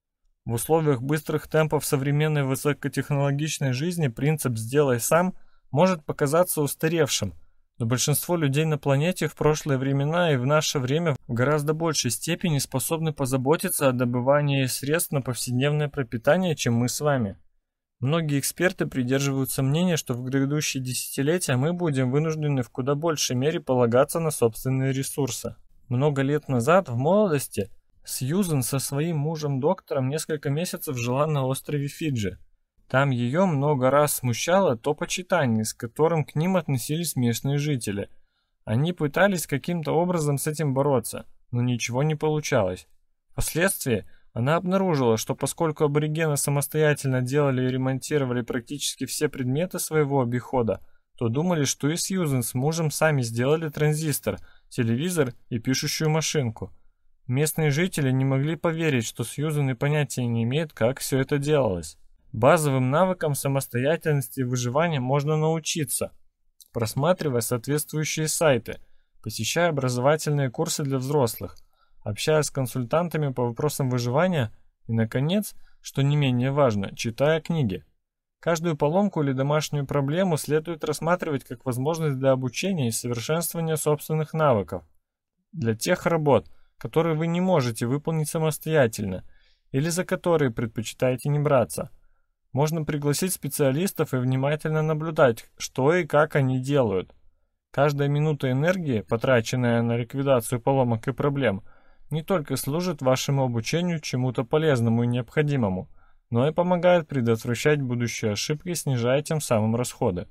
В условиях быстрых темпов современной высокотехнологичной жизни принцип «сделай сам» может показаться устаревшим, но большинство людей на планете в прошлые времена и в наше время в гораздо большей степени способны позаботиться о добывании средств на повседневное пропитание, чем мы с вами. Многие эксперты придерживаются мнения, что в грядущие десятилетия мы будем вынуждены в куда большей мере полагаться на собственные ресурсы. Много лет назад, в молодости, Сьюзен со своим мужем-доктором несколько месяцев жила на острове Фиджи. Там ее много раз смущало то почитание, с которым к ним относились местные жители. Они пытались каким-то образом с этим бороться, но ничего не получалось. Впоследствии она обнаружила, что поскольку аборигены самостоятельно делали и ремонтировали практически все предметы своего обихода, то думали, что и Сьюзен с мужем сами сделали транзистор, телевизор и пишущую машинку. Местные жители не могли поверить, что Сьюзен и понятия не имеет, как все это делалось. Базовым навыкам самостоятельности и выживания можно научиться, просматривая соответствующие сайты, посещая образовательные курсы для взрослых, общаясь с консультантами по вопросам выживания и, наконец, что не менее важно, читая книги. Каждую поломку или домашнюю проблему следует рассматривать как возможность для обучения и совершенствования собственных навыков. Для тех работ, которые вы не можете выполнить самостоятельно или за которые предпочитаете не браться, можно пригласить специалистов и внимательно наблюдать, что и как они делают. Каждая минута энергии, потраченная на ликвидацию поломок и проблем, не только служит вашему обучению чему-то полезному и необходимому, но и помогает предотвращать будущие ошибки, снижая тем самым расходы.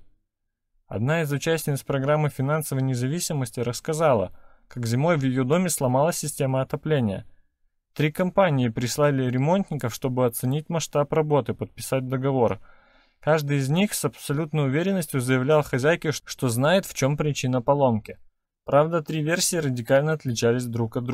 Одна из участниц программы финансовой независимости рассказала, как зимой в ее доме сломалась система отопления. 3 компании прислали ремонтников, чтобы оценить масштаб работы, подписать договор. Каждый из них с абсолютной уверенностью заявлял хозяйке, что знает, в чем причина поломки. Правда, 3 версии радикально отличались друг от друга.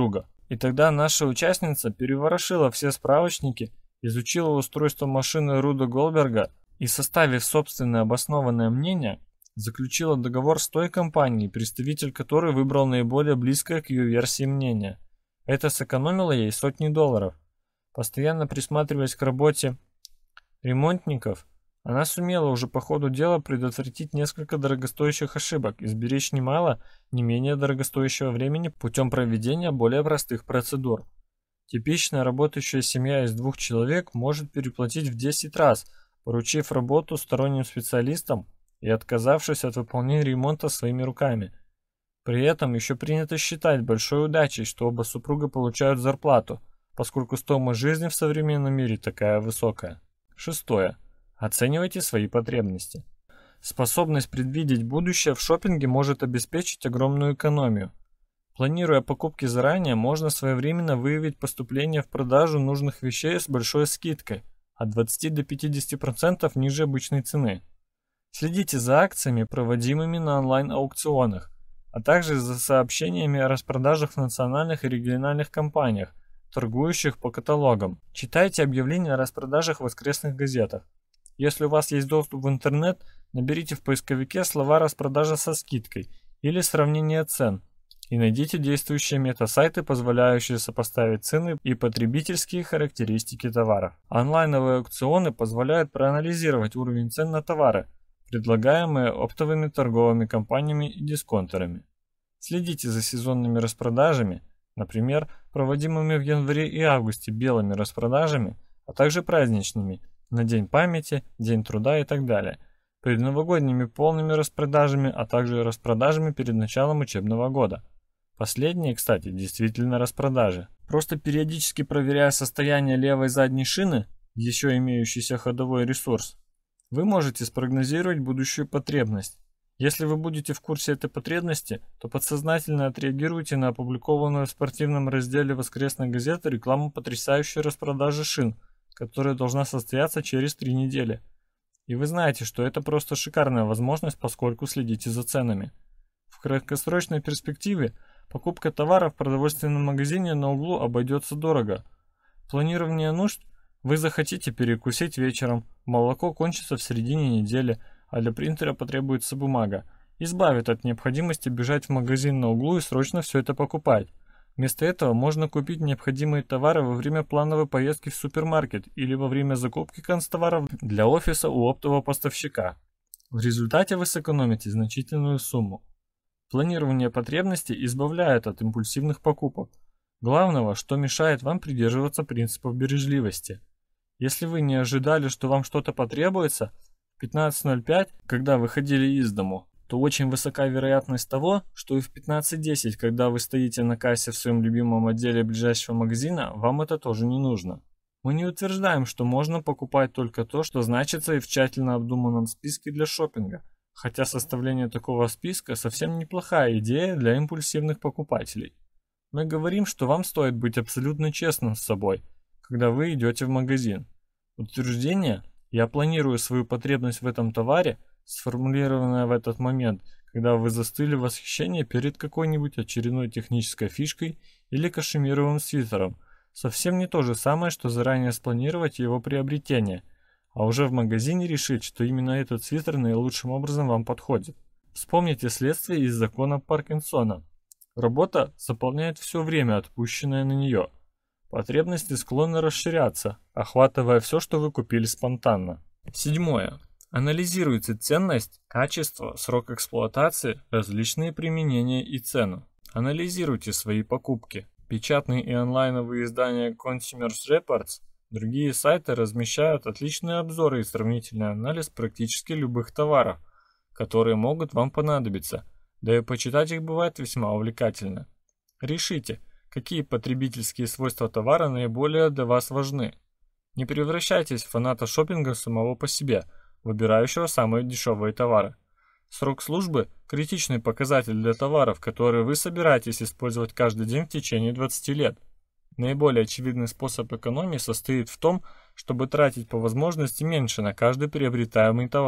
И тогда наша участница переворошила все справочники, изучила устройство машины Руда Голдберга и, составив собственное обоснованное мнение, заключила договор с той компанией, представитель которой выбрал наиболее близкое к ее версии мнение. Это сэкономило ей сотни долларов. Постоянно присматриваясь к работе ремонтников, она сумела уже по ходу дела предотвратить несколько дорогостоящих ошибок и сберечь немало не менее дорогостоящего времени путем проведения более простых процедур. Типичная работающая семья из 2 человек может переплатить в 10 раз, поручив работу сторонним специалистам и отказавшись от выполнения ремонта своими руками. При этом еще принято считать большой удачей, что оба супруга получают зарплату, поскольку стоимость жизни в современном мире такая высокая. 6. Оценивайте свои потребности. Способность предвидеть будущее в шопинге может обеспечить огромную экономию. Планируя покупки заранее, можно своевременно выявить поступление в продажу нужных вещей с большой скидкой, от 20 до 50% ниже обычной цены. Следите за акциями, проводимыми на онлайн-аукционах, а также за сообщениями о распродажах в национальных и региональных компаниях, торгующих по каталогам. Читайте объявления о распродажах в воскресных газетах. Если у вас есть доступ в интернет, наберите в поисковике слова «распродажа со скидкой» или «сравнение цен» и найдите действующие мета-сайты, позволяющие сопоставить цены и потребительские характеристики товаров. Онлайновые аукционы позволяют проанализировать уровень цен на товары, предлагаемые оптовыми торговыми компаниями и дисконтерами. Следите за сезонными распродажами, например, проводимыми в январе и августе белыми распродажами, а также праздничными, на День памяти, День труда и так далее, предновогодними полными распродажами, а также распродажами перед началом учебного года. Последние, кстати, действительно распродажи. Просто периодически проверяя состояние левой задней шины, еще имеющийся ходовой ресурс, вы можете спрогнозировать будущую потребность. Если вы будете в курсе этой потребности, то подсознательно отреагируйте на опубликованную в спортивном разделе воскресной газеты рекламу потрясающей распродажи шин, которая должна состояться через 3 недели. И вы знаете, что это просто шикарная возможность, поскольку следите за ценами. В краткосрочной перспективе покупка товара в продовольственном магазине на углу обойдется дорого. Планирование нужд вы захотите перекусить вечером, молоко кончится в середине недели, а для принтера потребуется бумага. Избавит от необходимости бежать в магазин на углу и срочно все это покупать. Вместо этого можно купить необходимые товары во время плановой поездки в супермаркет или во время закупки канцтоваров для офиса у оптового поставщика. В результате вы сэкономите значительную сумму. Планирование потребностей избавляет от импульсивных покупок. Главного, что мешает вам придерживаться принципов бережливости. Если вы не ожидали, что вам что-то потребуется в 15:05, когда выходили из дому, то очень высока вероятность того, что и в 15:10, когда вы стоите на кассе в своем любимом отделе ближайшего магазина, вам это тоже не нужно. Мы не утверждаем, что можно покупать только то, что значится и в тщательно обдуманном списке для шопинга, хотя составление такого списка совсем неплохая идея для импульсивных покупателей. Мы говорим, что вам стоит быть абсолютно честным с собой, когда вы идете в магазин. Утверждение «я планирую свою потребность в этом товаре», сформулированное в этот момент, когда вы застыли в восхищении перед какой-нибудь очередной технической фишкой или кашемировым свитером, совсем не то же самое, что заранее спланировать его приобретение, а уже в магазине решить, что именно этот свитер наилучшим образом вам подходит. Вспомните следствие из закона Паркинсона. Работа заполняет все время, отпущенное на нее. Потребности склонны расширяться, охватывая все, что вы купили спонтанно. 7. Анализируйте ценность, качество, срок эксплуатации, различные применения и цену. Анализируйте свои покупки. Печатные и онлайновые издания Consumer Reports, другие сайты размещают отличные обзоры и сравнительный анализ практически любых товаров, которые могут вам понадобиться, да и почитать их бывает весьма увлекательно. Решите, какие потребительские свойства товара наиболее для вас важны. Не превращайтесь в фаната шопинга самого по себе, выбирающего самые дешевые товары. Срок службы – критичный показатель для товаров, которые вы собираетесь использовать каждый день в течение 20 лет. Наиболее очевидный способ экономии состоит в том, чтобы тратить по возможности меньше на каждый приобретаемый товар.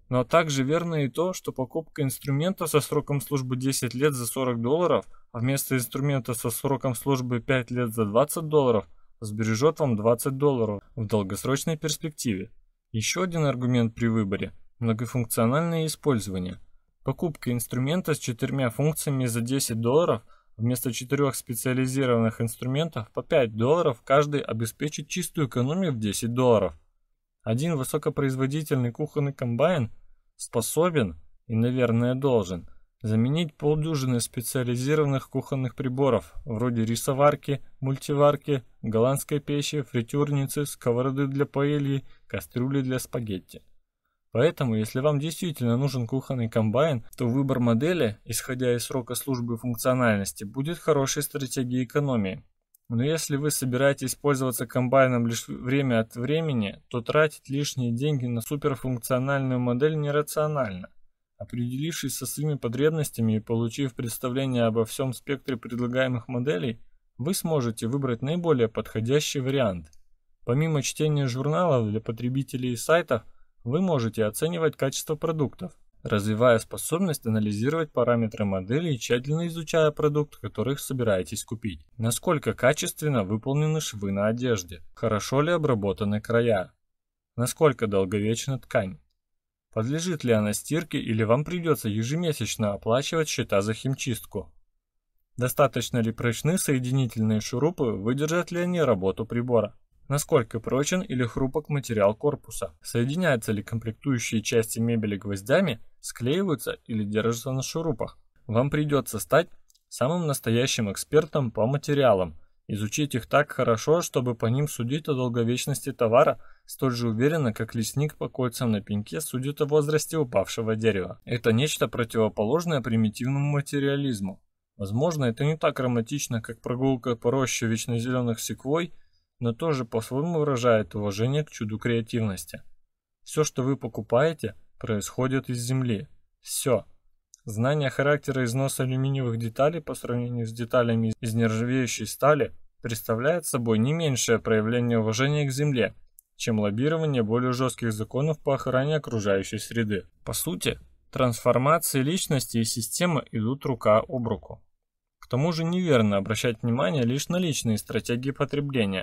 Но также верно и то, что покупка инструмента со сроком службы 10 лет за $40, а вместо инструмента со сроком службы 5 лет за $20 сбережет вам $20 в долгосрочной перспективе. Еще один аргумент при выборе – многофункциональное использование. Покупка инструмента с 4 функциями за $10 вместо 4 специализированных инструментов по $5 каждый обеспечит чистую экономию в $10. Один высокопроизводительный кухонный комбайн способен и, наверное, должен заменить полдюжины специализированных кухонных приборов, вроде рисоварки, мультиварки, голландской печи, фритюрницы, сковороды для паэльи, кастрюли для спагетти. Поэтому, если вам действительно нужен кухонный комбайн, то выбор модели, исходя из срока службы и функциональности, будет хорошей стратегией экономии. Но если вы собираетесь пользоваться комбайном лишь время от времени, то тратить лишние деньги на суперфункциональную модель нерационально. Определившись со своими потребностями и получив представление обо всем спектре предлагаемых моделей, вы сможете выбрать наиболее подходящий вариант. Помимо чтения журналов для потребителей и сайтов, вы можете оценивать качество продуктов, развивая способность анализировать параметры модели и тщательно изучая продукт, который собираетесь купить. Насколько качественно выполнены швы на одежде, хорошо ли обработаны края, насколько долговечна ткань, подлежит ли она стирке или вам придется ежемесячно оплачивать счета за химчистку, достаточно ли прочны соединительные шурупы, выдержат ли они работу прибора. Насколько прочен или хрупок материал корпуса, соединяются ли комплектующие части мебели гвоздями, склеиваются или держатся на шурупах. Вам придется стать самым настоящим экспертом по материалам, изучить их так хорошо, чтобы по ним судить о долговечности товара столь же уверенно, как лесник по кольцам на пеньке судит о возрасте упавшего дерева. Это нечто противоположное примитивному материализму. Возможно, это не так романтично, как прогулка по роще вечно зеленых секвой, но тоже по-своему выражает уважение к чуду креативности. Все, что вы покупаете, происходит из земли. Все. Знание характера износа алюминиевых деталей по сравнению с деталями из нержавеющей стали представляет собой не меньшее проявление уважения к земле, чем лоббирование более жестких законов по охране окружающей среды. По сути, трансформации личности и системы идут рука об руку. К тому же неверно обращать внимание лишь на личные стратегии потребления.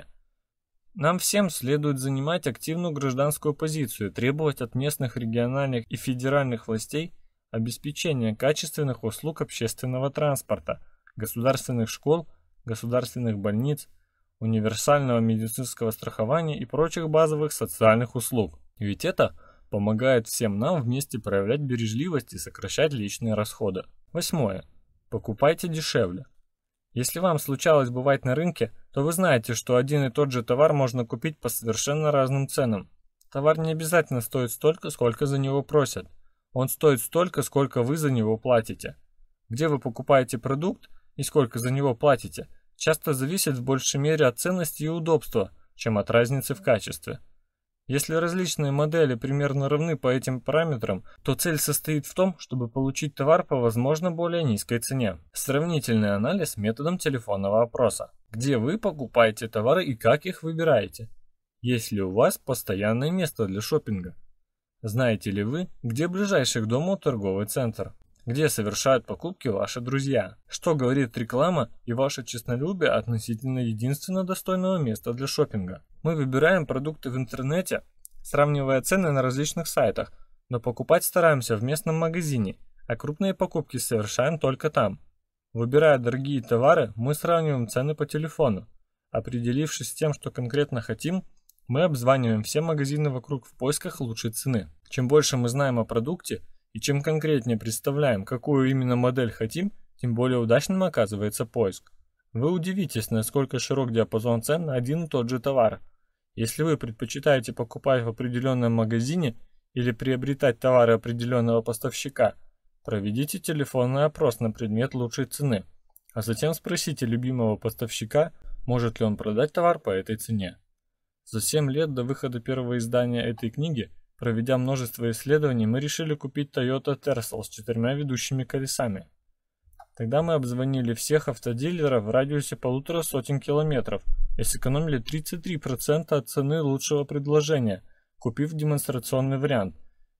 Нам всем следует занимать активную гражданскую позицию, требовать от местных, региональных и федеральных властей обеспечения качественных услуг общественного транспорта, государственных школ, государственных больниц, универсального медицинского страхования и прочих базовых социальных услуг. Ведь это помогает всем нам вместе проявлять бережливость и сокращать личные расходы. 8. Покупайте дешевле. Если вам случалось бывать на рынке, то вы знаете, что один и тот же товар можно купить по совершенно разным ценам. Товар не обязательно стоит столько, сколько за него просят. Он стоит столько, сколько вы за него платите. Где вы покупаете продукт и сколько за него платите, часто зависит в большей мере от ценности и удобства, чем от разницы в качестве. Если различные модели примерно равны по этим параметрам, то цель состоит в том, чтобы получить товар по возможно более низкой цене. Сравнительный анализ методом телефонного опроса. Где вы покупаете товары и как их выбираете? Есть ли у вас постоянное место для шопинга? Знаете ли вы, где ближайший к дому торговый центр? Где совершают покупки ваши друзья? Что говорит реклама и ваше честолюбие относительно единственно достойного места для шопинга? Мы выбираем продукты в интернете, сравнивая цены на различных сайтах, но покупать стараемся в местном магазине, а крупные покупки совершаем только там. Выбирая дорогие товары, мы сравниваем цены по телефону. Определившись с тем, что конкретно хотим, мы обзваниваем все магазины вокруг в поисках лучшей цены. Чем больше мы знаем о продукте, и чем конкретнее представляем, какую именно модель хотим, тем более удачным оказывается поиск. Вы удивитесь, насколько широк диапазон цен на один и тот же товар. Если вы предпочитаете покупать в определенном магазине или приобретать товары определенного поставщика, проведите телефонный опрос на предмет лучшей цены, а затем спросите любимого поставщика, может ли он продать товар по этой цене. За 7 лет до выхода первого издания этой книги, проведя множество исследований, мы решили купить Toyota Tercel с 4 ведущими колесами. Тогда мы обзвонили всех автодилеров в радиусе 150 километров и сэкономили 33% от цены лучшего предложения, купив демонстрационный вариант.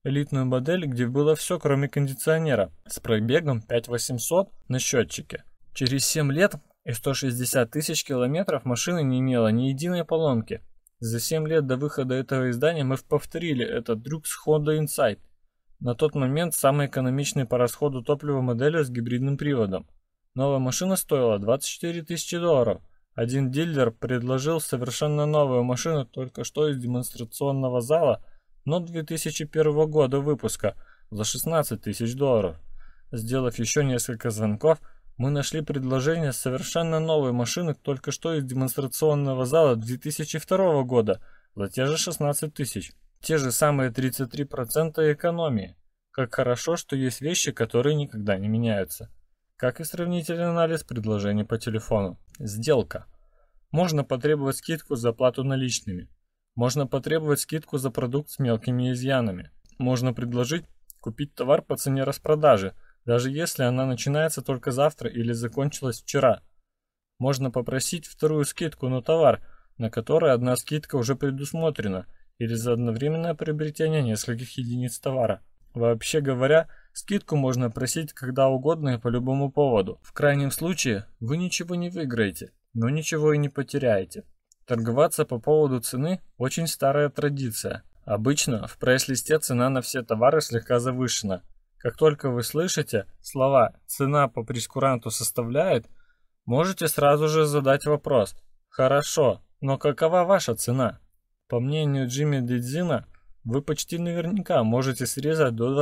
элитную модель, где было все, кроме кондиционера, с пробегом 5800 на счетчике. Через 7 лет и 160 тысяч километров машина не имела ни единой поломки. За 7 лет до выхода этого издания мы повторили этот трюк с Honda Insight. На тот момент самой экономичной по расходу топлива моделью с гибридным приводом. Новая машина стоила 24 тысячи долларов. Один дилер предложил совершенно новую машину только что из демонстрационного зала, но 2001 года выпуска за 16 тысяч долларов. Сделав еще несколько звонков, мы нашли предложение совершенно новой машины только что из демонстрационного зала 2002 года за те же 16 тысяч. Те же самые 33% экономии. Как хорошо, что есть вещи, которые никогда не меняются. Как и сравнительный анализ предложений по телефону. Сделка. Можно потребовать скидку за оплату наличными. Можно потребовать скидку за продукт с мелкими изъянами. Можно предложить купить товар по цене распродажи, даже если она начинается только завтра или закончилась вчера. Можно попросить вторую скидку на товар, на который одна скидка уже предусмотрена, или за одновременное приобретение нескольких единиц товара. Вообще говоря, скидку можно просить когда угодно и по любому поводу. В крайнем случае, вы ничего не выиграете, но ничего и не потеряете. Торговаться по поводу цены – очень старая традиция. Обычно в прайс-листе цена на все товары слегка завышена. Как только вы слышите слова «цена по прейскуранту составляет», можете сразу же задать вопрос «Хорошо, но какова ваша цена?» По мнению Джимми Дидзина, вы почти наверняка можете срезать до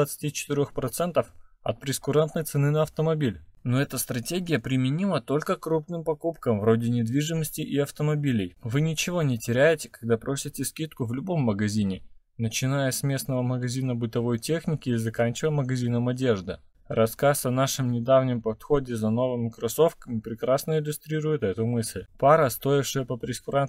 24% от прейскурантной цены на автомобиль. Но эта стратегия применима только к крупным покупкам вроде недвижимости и автомобилей. Вы ничего не теряете, когда просите скидку в любом магазине, начиная с местного магазина бытовой техники и заканчивая магазином одежды. Рассказ о нашем недавнем подходе за новыми кроссовками прекрасно иллюстрирует эту мысль. Пара, стоившая по прейскуранту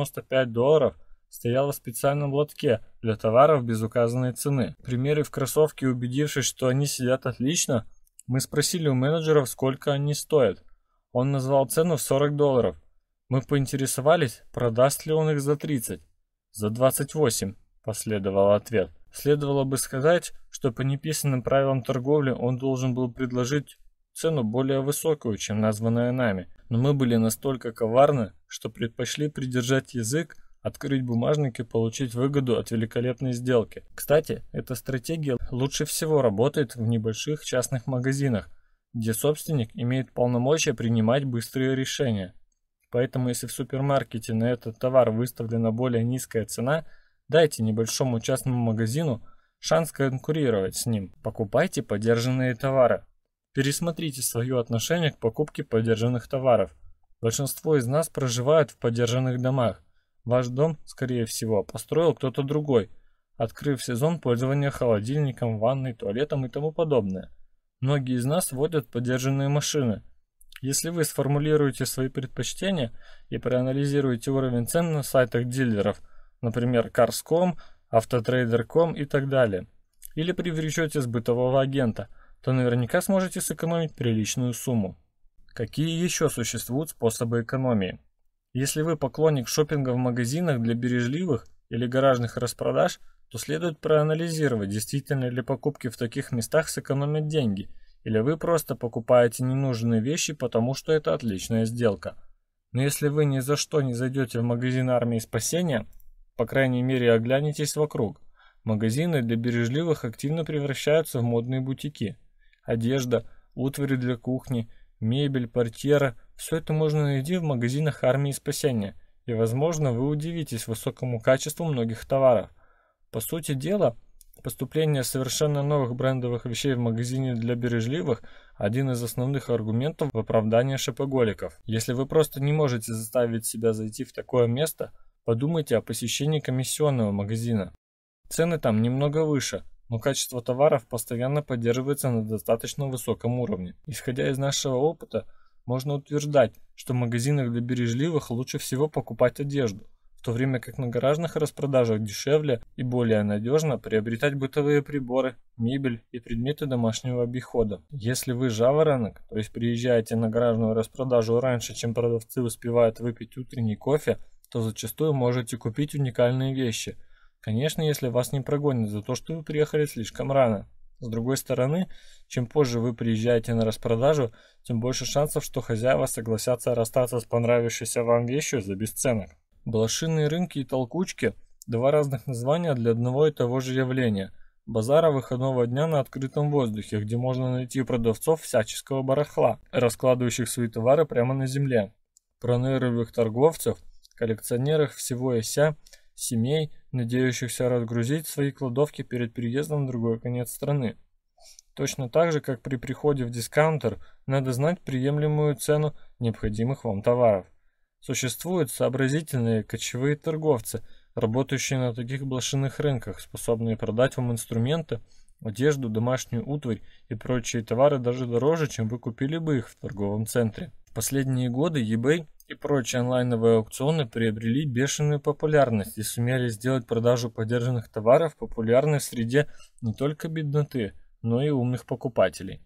$95, стояла в специальном лотке для товаров без указанной цены. Примерив кроссовки и убедившись, что они сидят отлично, мы спросили у менеджеров, сколько они стоят. Он назвал цену в $40. Мы поинтересовались, продаст ли он их за 30. За 28, последовал ответ. Следовало бы сказать, что по неписанным правилам торговли он должен был предложить цену более высокую, чем названная нами. Но мы были настолько коварны, что предпочли придержать язык, открыть бумажник и получить выгоду от великолепной сделки. Кстати, эта стратегия лучше всего работает в небольших частных магазинах, где собственник имеет полномочия принимать быстрые решения. Поэтому если в супермаркете на этот товар выставлена более низкая цена, дайте небольшому частному магазину шанс конкурировать с ним. Покупайте подержанные товары. Пересмотрите свое отношение к покупке подержанных товаров. Большинство из нас проживают в подержанных домах. Ваш дом, скорее всего, построил кто-то другой, открыв сезон пользования холодильником, ванной, туалетом и тому подобное. Многие из нас водят подержанные машины. Если вы сформулируете свои предпочтения и проанализируете уровень цен на сайтах дилеров, например, Cars.com, Autotrader.com и так далее, или привлечете с бытового агента, то наверняка сможете сэкономить приличную сумму. Какие еще существуют способы экономии? Если вы поклонник шопинга в магазинах для бережливых или гаражных распродаж, то следует проанализировать, действительно ли покупки в таких местах сэкономят деньги, или вы просто покупаете ненужные вещи, потому что это отличная сделка. Но если вы ни за что не зайдете в магазин армии спасения, по крайней мере оглянитесь вокруг. Магазины для бережливых активно превращаются в модные бутики. Одежда, утварь для кухни, мебель, портьера – все это можно найти в магазинах армии спасения, и, возможно, вы удивитесь высокому качеству многих товаров. По сути дела, поступление совершенно новых брендовых вещей в магазине для бережливых – один из основных аргументов в оправдании шопоголиков. Если вы просто не можете заставить себя зайти в такое место, подумайте о посещении комиссионного магазина. Цены там немного выше, но качество товаров постоянно поддерживается на достаточно высоком уровне. Исходя из нашего опыта, можно утверждать, что в магазинах для бережливых лучше всего покупать одежду, в то время как на гаражных распродажах дешевле и более надежно приобретать бытовые приборы, мебель и предметы домашнего обихода. Если вы жаворонок, то есть приезжаете на гаражную распродажу раньше, чем продавцы успевают выпить утренний кофе, то зачастую можете купить уникальные вещи. К Конечно, если вас не прогонят за то, что вы приехали слишком рано. С другой стороны, чем позже вы приезжаете на распродажу, тем больше шансов, что хозяева согласятся расстаться с понравившейся вам вещью за бесценок. Блошиные рынки и толкучки – два разных названия для одного и того же явления – базара выходного дня на открытом воздухе, где можно найти продавцов всяческого барахла, раскладывающих свои товары прямо на земле, пронырливых торговцев, коллекционеров всего и ся, семей, надеющихся разгрузить свои кладовки перед переездом в другой конец страны. Точно так же, как при приходе в дискаунтер, надо знать приемлемую цену необходимых вам товаров. Существуют сообразительные кочевые торговцы, работающие на таких блошиных рынках, способные продать вам инструменты, одежду, домашнюю утварь и прочие товары даже дороже, чем вы купили бы их в торговом центре. В последние годы eBay и прочие онлайновые аукционы приобрели бешеную популярность и сумели сделать продажу подержанных товаров популярной в среде не только бедноты, но и умных покупателей.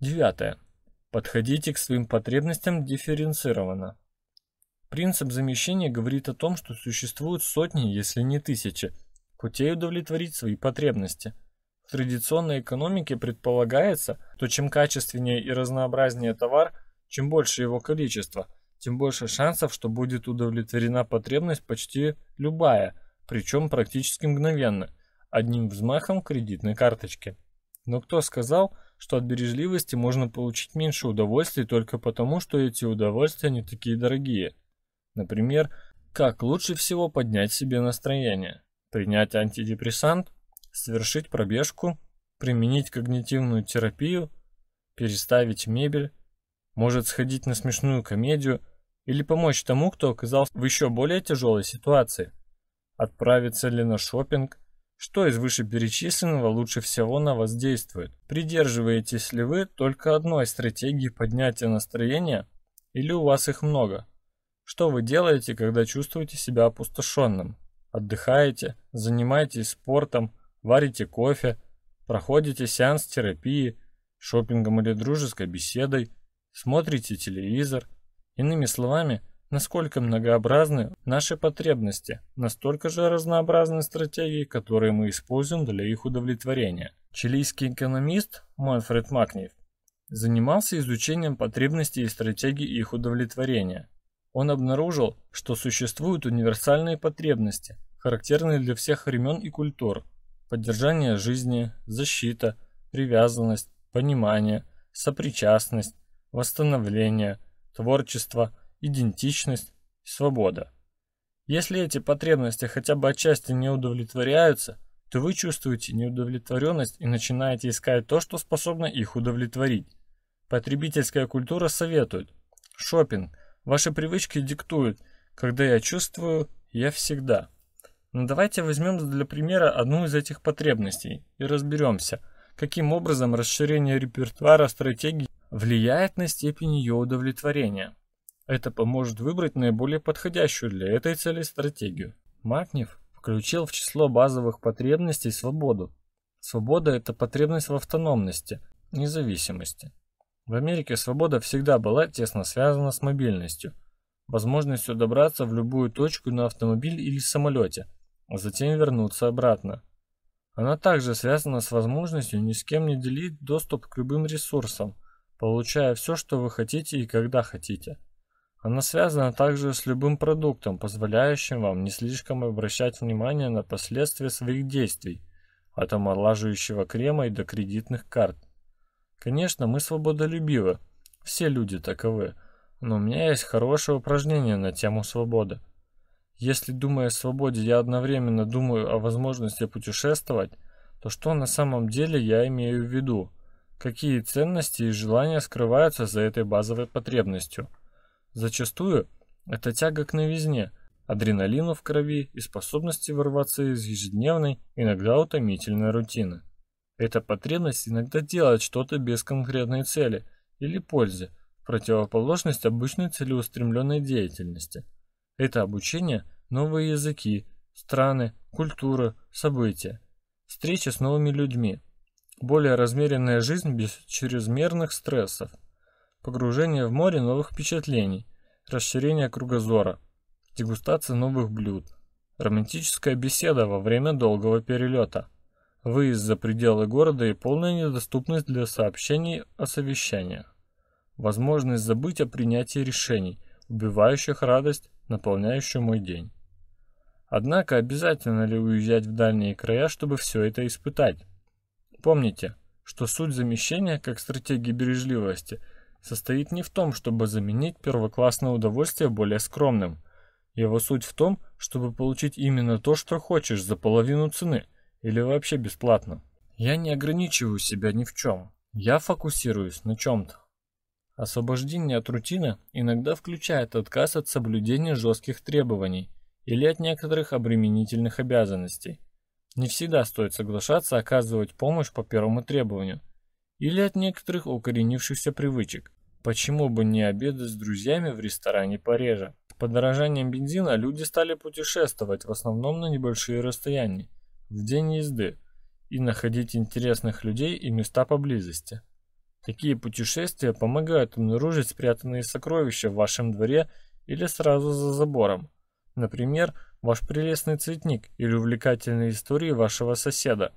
9. Подходите к своим потребностям дифференцированно. Принцип замещения говорит о том, что существуют сотни, если не тысячи, путей удовлетворить свои потребности. В традиционной экономике предполагается, что чем качественнее и разнообразнее товар, чем больше его количество, тем больше шансов, что будет удовлетворена потребность почти любая, причем практически мгновенно, одним взмахом кредитной карточки. Но кто сказал, что от бережливости можно получить меньше удовольствий только потому, что эти удовольствия не такие дорогие? Например, как лучше всего поднять себе настроение? Принять антидепрессант? Совершить пробежку? Применить когнитивную терапию? Переставить мебель? Может сходить на смешную комедию? Или помочь тому, кто оказался в еще более тяжелой ситуации? Отправиться ли на шопинг? Что из вышеперечисленного лучше всего на вас действует? Придерживаетесь ли вы только одной стратегии поднятия настроения, или у вас их много? Что вы делаете, когда чувствуете себя опустошенным? Отдыхаете, занимаетесь спортом, варите кофе, проходите сеанс терапии, шопингом или дружеской беседой, смотрите телевизор? Иными словами, насколько многообразны наши потребности, настолько же разнообразны стратегии, которые мы используем для их удовлетворения. Чилийский экономист Манфред Макниев занимался изучением потребностей и стратегий их удовлетворения. Он обнаружил, что существуют универсальные потребности, характерные для всех времен и культур: поддержание жизни, защита, привязанность, понимание, сопричастность, восстановление, творчество, идентичность, свобода. Если эти потребности хотя бы отчасти не удовлетворяются, то вы чувствуете неудовлетворенность и начинаете искать то, что способно их удовлетворить. Потребительская культура советует: шопинг, ваши привычки диктуют: когда я чувствую, я всегда. Но давайте возьмем для примера одну из этих потребностей и разберемся, каким образом расширение репертуара стратегий влияет на степень ее удовлетворения. Это поможет выбрать наиболее подходящую для этой цели стратегию. Макниев включил в число базовых потребностей свободу. Свобода – это потребность в автономности, независимости. В Америке свобода всегда была тесно связана с мобильностью, возможностью добраться в любую точку на автомобиле или самолете, а затем вернуться обратно. Она также связана с возможностью ни с кем не делить доступ к любым ресурсам, получая все, что вы хотите и когда хотите. Она связана также с любым продуктом, позволяющим вам не слишком обращать внимание на последствия своих действий, от омолаживающего крема и до кредитных карт. Конечно, мы свободолюбивы, все люди таковы, но у меня есть хорошее упражнение на тему свободы. Если, думая о свободе, я одновременно думаю о возможности путешествовать, то что на самом деле я имею в виду? Какие ценности и желания скрываются за этой базовой потребностью? Зачастую это тяга к новизне, адреналину в крови и способности вырваться из ежедневной, иногда утомительной рутины. Эта потребность иногда делать что-то без конкретной цели или пользы, в противоположность обычной целеустремленной деятельности. Это обучение, новые языки, страны, культуры, события, встречи с новыми людьми, более размеренная жизнь без чрезмерных стрессов, погружение в море новых впечатлений, расширение кругозора, дегустация новых блюд, Романтическая беседа во время долгого перелета. Выезд за пределы города и полная недоступность для сообщений о совещаниях. Возможность забыть о принятии решений, убивающих радость, наполняющую мой день. Однако обязательно ли уезжать в дальние края, чтобы все это испытать? Помните, что суть замещения, как стратегии бережливости, состоит не в том, чтобы заменить первоклассное удовольствие более скромным. Его суть в том, чтобы получить именно то, что хочешь, за половину цены, или вообще бесплатно. Я не ограничиваю себя ни в чем. Я фокусируюсь на чем-то. Освобождение от рутины иногда включает отказ от соблюдения жестких требований или от некоторых обременительных обязанностей. Не всегда стоит соглашаться оказывать помощь по первому требованию или от некоторых укоренившихся привычек. Почему бы не обедать с друзьями в ресторане пореже? С подорожанием бензина люди стали путешествовать в основном на небольшие расстояния, в день езды, и находить интересных людей и места поблизости. Такие путешествия помогают обнаружить спрятанные сокровища в вашем дворе или сразу за забором. Например, ваш прелестный цветник или увлекательные истории вашего соседа.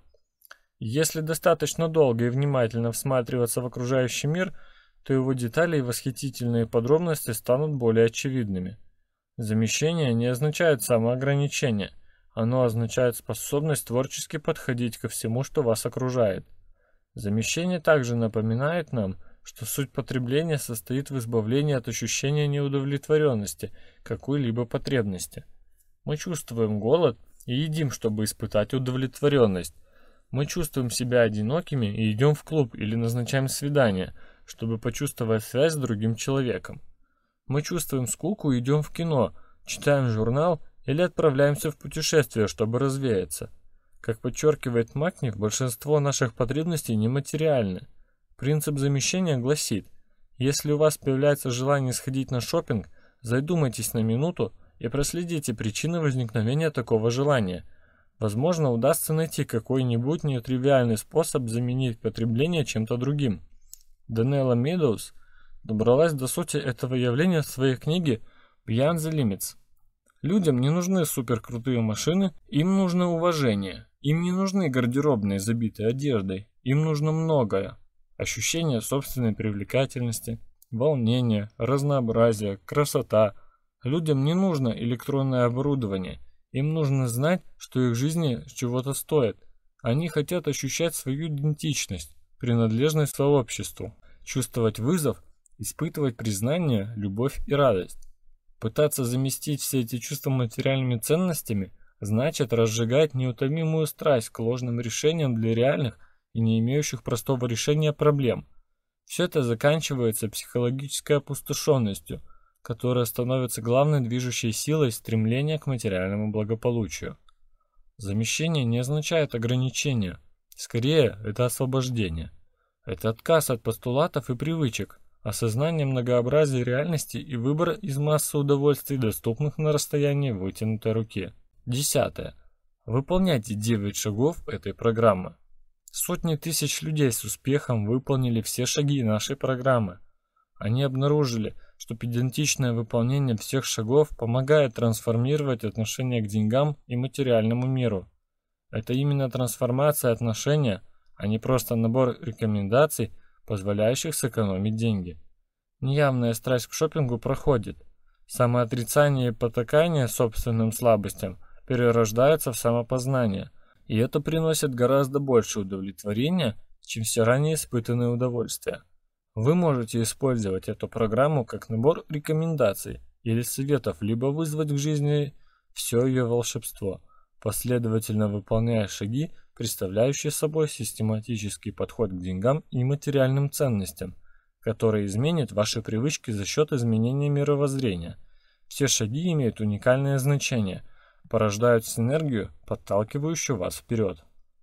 Если достаточно долго и внимательно всматриваться в окружающий мир, то его детали и восхитительные подробности станут более очевидными. Замещение не означает самоограничение, оно означает способность творчески подходить ко всему, что вас окружает. Замещение также напоминает нам, что суть потребления состоит в избавлении от ощущения неудовлетворенности какой-либо потребности. Мы чувствуем голод и едим, чтобы испытать удовлетворенность. Мы чувствуем себя одинокими и идем в клуб или назначаем свидание, чтобы почувствовать связь с другим человеком. Мы чувствуем скуку и идем в кино, читаем журнал или отправляемся в путешествие, чтобы развеяться. Как подчеркивает Макниф, большинство наших потребностей нематериальны. Принцип замещения гласит: если у вас появляется желание сходить на шопинг, задумайтесь на минуту и проследите причины возникновения такого желания. Возможно, удастся найти какой-нибудь нетривиальный способ заменить потребление чем-то другим. Данелла Медоуз добралась до сути этого явления в своей книге Beyond the Limits. Людям не нужны суперкрутые машины, им нужно уважение. Им не нужны гардеробные, забитые одеждой. Им нужно многое. Ощущение собственной привлекательности, волнение, разнообразие, красота. Людям не нужно электронное оборудование. Им нужно знать, что их жизни чего-то стоят. Они хотят ощущать свою идентичность, принадлежность сообществу, чувствовать вызов, испытывать признание, любовь и радость. Пытаться заместить все эти чувства материальными ценностями значит разжигать неутомимую страсть к ложным решениям для реальных и не имеющих простого решения проблем. Все это заканчивается психологической опустошенностью, которая становится главной движущей силой стремления к материальному благополучию. Замещение не означает ограничения, скорее это освобождение. Это отказ от постулатов и привычек, осознание многообразия реальности и выбор из массы удовольствий, доступных на расстоянии вытянутой руки. 10. Выполняйте 9 шагов этой программы. Сотни тысяч людей с успехом выполнили все шаги нашей программы. Они обнаружили, что педантичное выполнение всех шагов помогает трансформировать отношение к деньгам и материальному миру. Это именно трансформация отношения, а не просто набор рекомендаций, позволяющих сэкономить деньги. Неявная страсть к шопингу проходит. Самоотрицание и потакание собственным слабостям перерождается в самопознание, и это приносит гораздо больше удовлетворения, чем все ранее испытанные удовольствия. Вы можете использовать эту программу как набор рекомендаций или советов, либо вызвать к жизни все ее волшебство, последовательно выполняя шаги, представляющие собой систематический подход к деньгам и материальным ценностям, который изменит ваши привычки за счет изменения мировоззрения. Все шаги имеют уникальное значение, порождают синергию, подталкивающую вас вперед.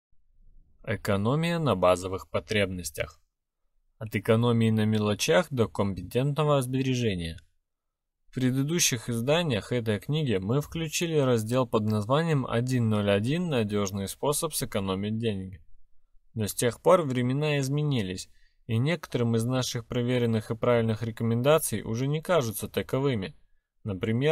Экономия на базовых потребностях. От экономии на мелочах до компетентного сбережения. В предыдущих изданиях этой книги мы включили раздел под названием «101. Надежный способ сэкономить деньги». Но с тех пор времена изменились, и некоторым из наших проверенных и правильных рекомендаций уже не кажутся таковыми. Например,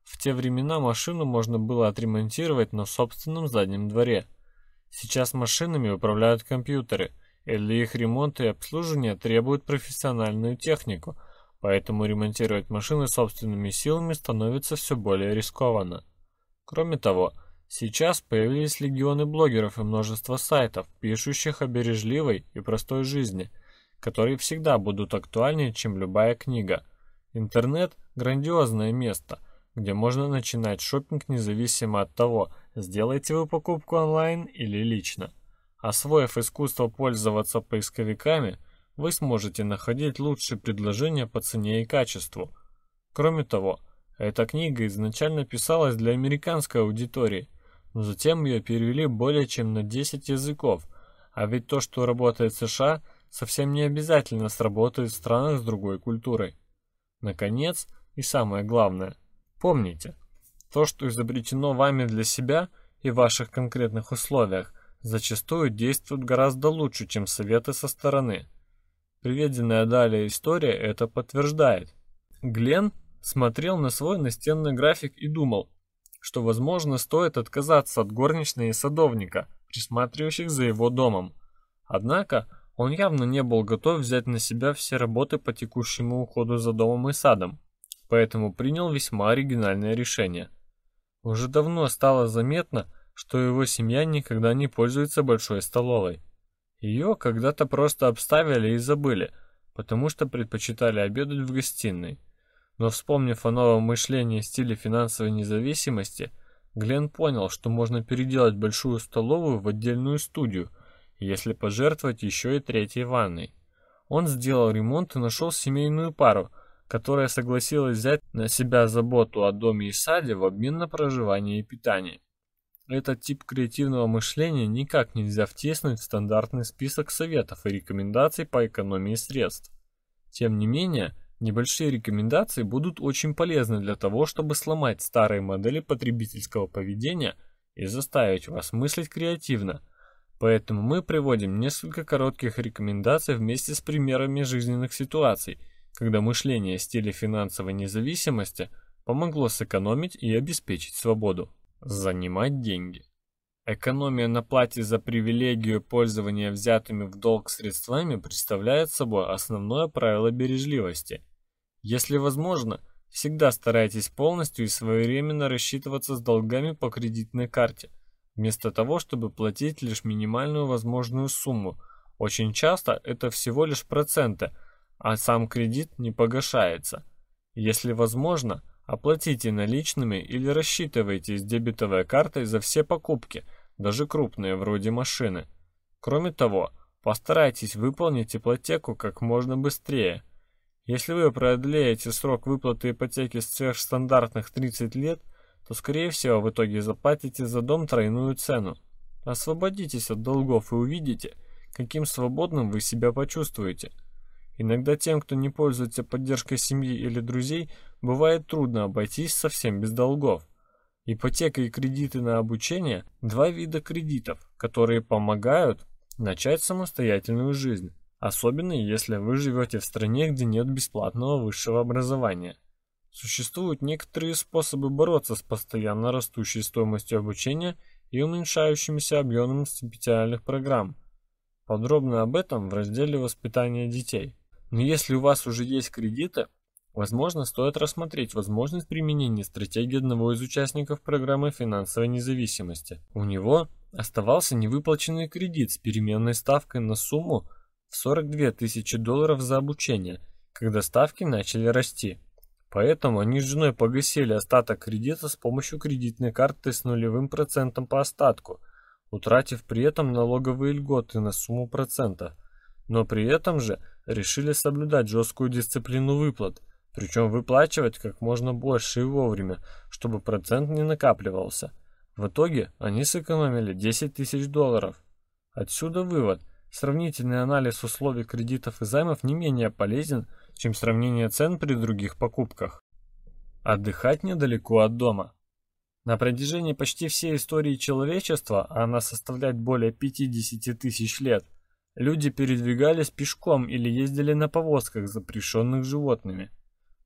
В те времена машину можно было отремонтировать на собственном заднем дворе. Сейчас машинами управляют компьютеры, и для их ремонта и обслуживания требуют профессиональную технику, поэтому ремонтировать машины собственными силами становится все более рискованно. Кроме того, сейчас появились легионы блогеров и множество сайтов, пишущих о бережливой и простой жизни, которые всегда будут актуальнее, чем любая книга. Интернет – грандиозное место, где можно начинать шопинг независимо от того, сделаете вы покупку онлайн или лично. Освоив искусство пользоваться поисковиками, вы сможете находить лучшие предложения по цене и качеству. Кроме того, эта книга изначально писалась для американской аудитории, но затем ее перевели более чем на 10 языков, а ведь то, что работает в США, совсем не обязательно сработает в странах с другой культурой. Наконец, и самое главное, помните, то, что изобретено вами для себя и в ваших конкретных условиях, зачастую действует гораздо лучше, чем советы со стороны. Приведенная далее история это подтверждает. Глен смотрел на свой настенный график и думал, что, возможно, стоит отказаться от горничной и садовника, присматривающих за его домом. Однако, он явно не был готов взять на себя все работы по текущему уходу за домом и садом, поэтому принял весьма оригинальное решение. Уже давно стало заметно, что его семья никогда не пользуется большой столовой. Ее когда-то просто обставили и забыли, потому что предпочитали обедать в гостиной. Но вспомнив о новом мышлении в стиле финансовой независимости, Глен понял, что можно переделать большую столовую в отдельную студию, если пожертвовать еще и третьей ванной. Он сделал ремонт и нашел семейную пару, которая согласилась взять на себя заботу о доме и саде в обмен на проживание и питание. Этот тип креативного мышления никак нельзя втиснуть в стандартный список советов и рекомендаций по экономии средств. Тем не менее, небольшие рекомендации будут очень полезны для того, чтобы сломать старые модели потребительского поведения и заставить вас мыслить креативно. Поэтому мы приводим несколько коротких рекомендаций вместе с примерами жизненных ситуаций, когда мышление в стиле финансовой независимости помогло сэкономить и обеспечить свободу. Занимать деньги. Экономия на плате за привилегию пользования взятыми в долг средствами представляет собой основное правило бережливости. Если возможно, всегда старайтесь полностью и своевременно рассчитываться с долгами по кредитной карте, вместо того, чтобы платить лишь минимальную возможную сумму. Очень часто это всего лишь проценты, а сам кредит не погашается. Если возможно, оплатите наличными или рассчитывайте с дебетовой картой за все покупки, даже крупные, вроде машины. Кроме того, постарайтесь выполнить ипотеку как можно быстрее. Если вы продлеете срок выплаты ипотеки с сверхстандартных 30 лет, то скорее всего в итоге заплатите за дом тройную цену. Освободитесь от долгов и увидите, каким свободным вы себя почувствуете. Иногда тем, кто не пользуется поддержкой семьи или друзей, бывает трудно обойтись совсем без долгов. Ипотека и кредиты на обучение – два вида кредитов, которые помогают начать самостоятельную жизнь, особенно если вы живете в стране, где нет бесплатного высшего образования. Существуют некоторые способы бороться с постоянно растущей стоимостью обучения и уменьшающимися объемом специальных программ. Подробно об этом в разделе «Воспитание детей». Но если у вас уже есть кредиты, возможно, стоит рассмотреть возможность применения стратегии одного из участников программы финансовой независимости. У него оставался невыплаченный кредит с переменной ставкой на сумму в 42 тысячи долларов за обучение, когда ставки начали расти. Поэтому они с женой погасили остаток кредита с помощью кредитной карты с 0% по остатку, утратив при этом налоговые льготы на сумму процента. Но при этом же решили соблюдать жесткую дисциплину выплат, причем выплачивать как можно больше и вовремя, чтобы процент не накапливался. В итоге они сэкономили 10 тысяч долларов. Отсюда вывод: сравнительный анализ условий кредитов и займов не менее полезен, чем сравнение цен при других покупках. Отдыхать недалеко от дома. На протяжении почти всей истории человечества, а она составляет более 50 тысяч лет, люди передвигались пешком или ездили на повозках, запряженных животными.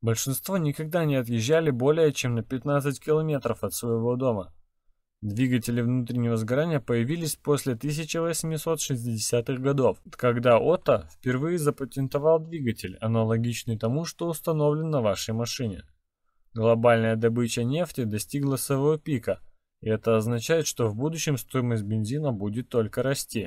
Большинство никогда не отъезжали более чем на 15 километров от своего дома. Двигатели внутреннего сгорания появились после 1860-х годов, когда Отто впервые запатентовал двигатель, аналогичный тому, что установлен на вашей машине. Глобальная добыча нефти достигла своего пика, и это означает, что в будущем стоимость бензина будет только расти.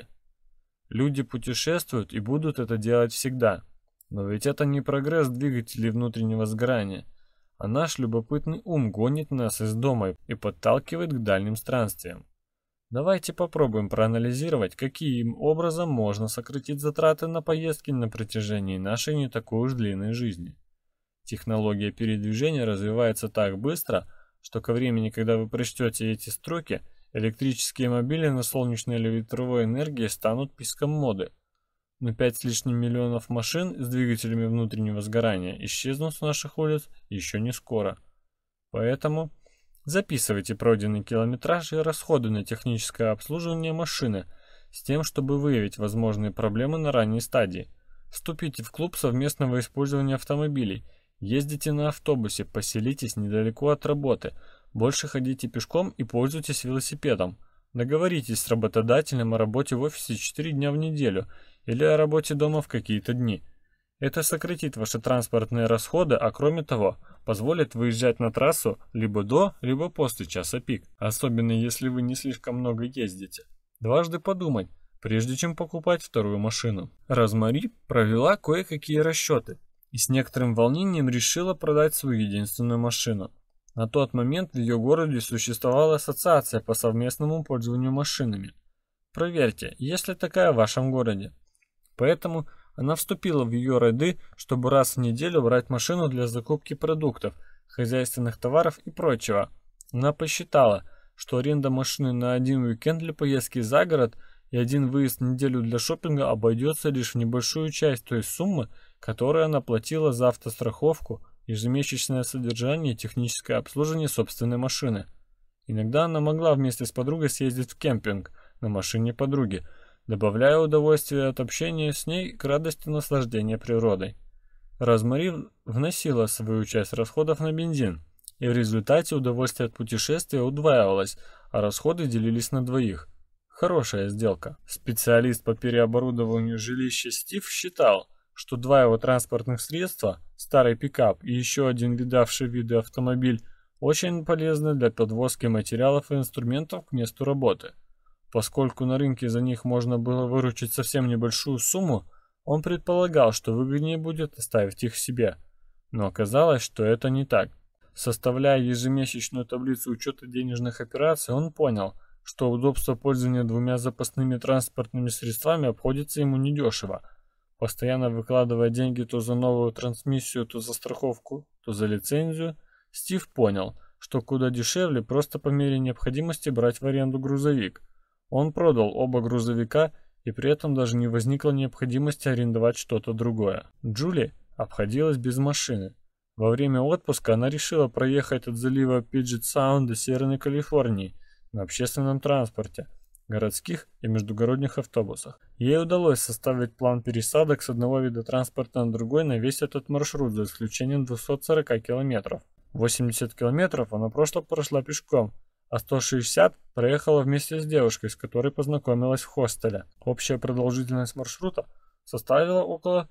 Люди путешествуют и будут это делать всегда. Но ведь это не прогресс двигателей внутреннего сгорания, а наш любопытный ум гонит нас из дома и подталкивает к дальним странствиям. Давайте попробуем проанализировать, каким образом можно сократить затраты на поездки на протяжении нашей не такой уж длинной жизни. Технология передвижения развивается так быстро, что ко времени, когда вы прочтете эти строки, электрические мобили на солнечной или ветровой энергии станут писком моды. Но 5 с лишним миллионов машин с двигателями внутреннего сгорания исчезнут с наших улиц еще не скоро. Поэтому записывайте пройденный километраж и расходы на техническое обслуживание машины с тем, чтобы выявить возможные проблемы на ранней стадии. Вступите в клуб совместного использования автомобилей, ездите на автобусе, поселитесь недалеко от работы, больше ходите пешком и пользуйтесь велосипедом. Договоритесь с работодателем о работе в офисе 4 дня в неделю или о работе дома в какие-то дни. Это сократит ваши транспортные расходы, а кроме того, позволит выезжать на трассу либо до, либо после часа пик, особенно если вы не слишком много ездите. Дважды подумать, прежде чем покупать вторую машину. Розмари провела кое-какие расчеты и с некоторым волнением решила продать свою единственную машину. На тот момент в ее городе существовала ассоциация по совместному пользованию машинами. Проверьте, есть ли такая в вашем городе. Поэтому она вступила в ее ряды, чтобы раз в неделю брать машину для закупки продуктов, хозяйственных товаров и прочего. Она посчитала, что аренда машины на один уикенд для поездки за город и один выезд в неделю для шопинга обойдется лишь в небольшую часть той суммы, которую она платила за автостраховку, ежемесячное содержание и техническое обслуживание собственной машины. Иногда она могла вместе с подругой съездить в кемпинг на машине подруги, добавляя удовольствие от общения с ней к радости наслаждения природой. Розмари вносила свою часть расходов на бензин, и в результате удовольствие от путешествия удваивалось, а расходы делились на двоих. Хорошая сделка. Специалист по переоборудованию жилища Стив считал, что 2 его транспортных средства, старый пикап и еще один видавший виды автомобиль, очень полезны для подвозки материалов и инструментов к месту работы. Поскольку на рынке за них можно было выручить совсем небольшую сумму, он предполагал, что выгоднее будет оставить их себе. Но оказалось, что это не так. Составляя ежемесячную таблицу учета денежных операций, он понял, что удобство пользования 2 запасными транспортными средствами обходится ему недешево. Постоянно выкладывая деньги то за новую трансмиссию, то за страховку, то за лицензию, Стив понял, что куда дешевле просто по мере необходимости брать в аренду грузовик. Он продал оба грузовика, и при этом даже не возникла необходимости арендовать что-то другое. Джули обходилась без машины. Во время отпуска она решила проехать от залива Пиджет-Саунд до Северной Калифорнии на общественном транспорте, городских и междугородних автобусах. Ей удалось составить план пересадок с одного вида транспорта на другой на весь этот маршрут, за исключением 240 километров. 80 километров она просто прошла пешком, а 160 проехала вместе с девушкой, с которой познакомилась в хостеле. Общая продолжительность маршрута составила около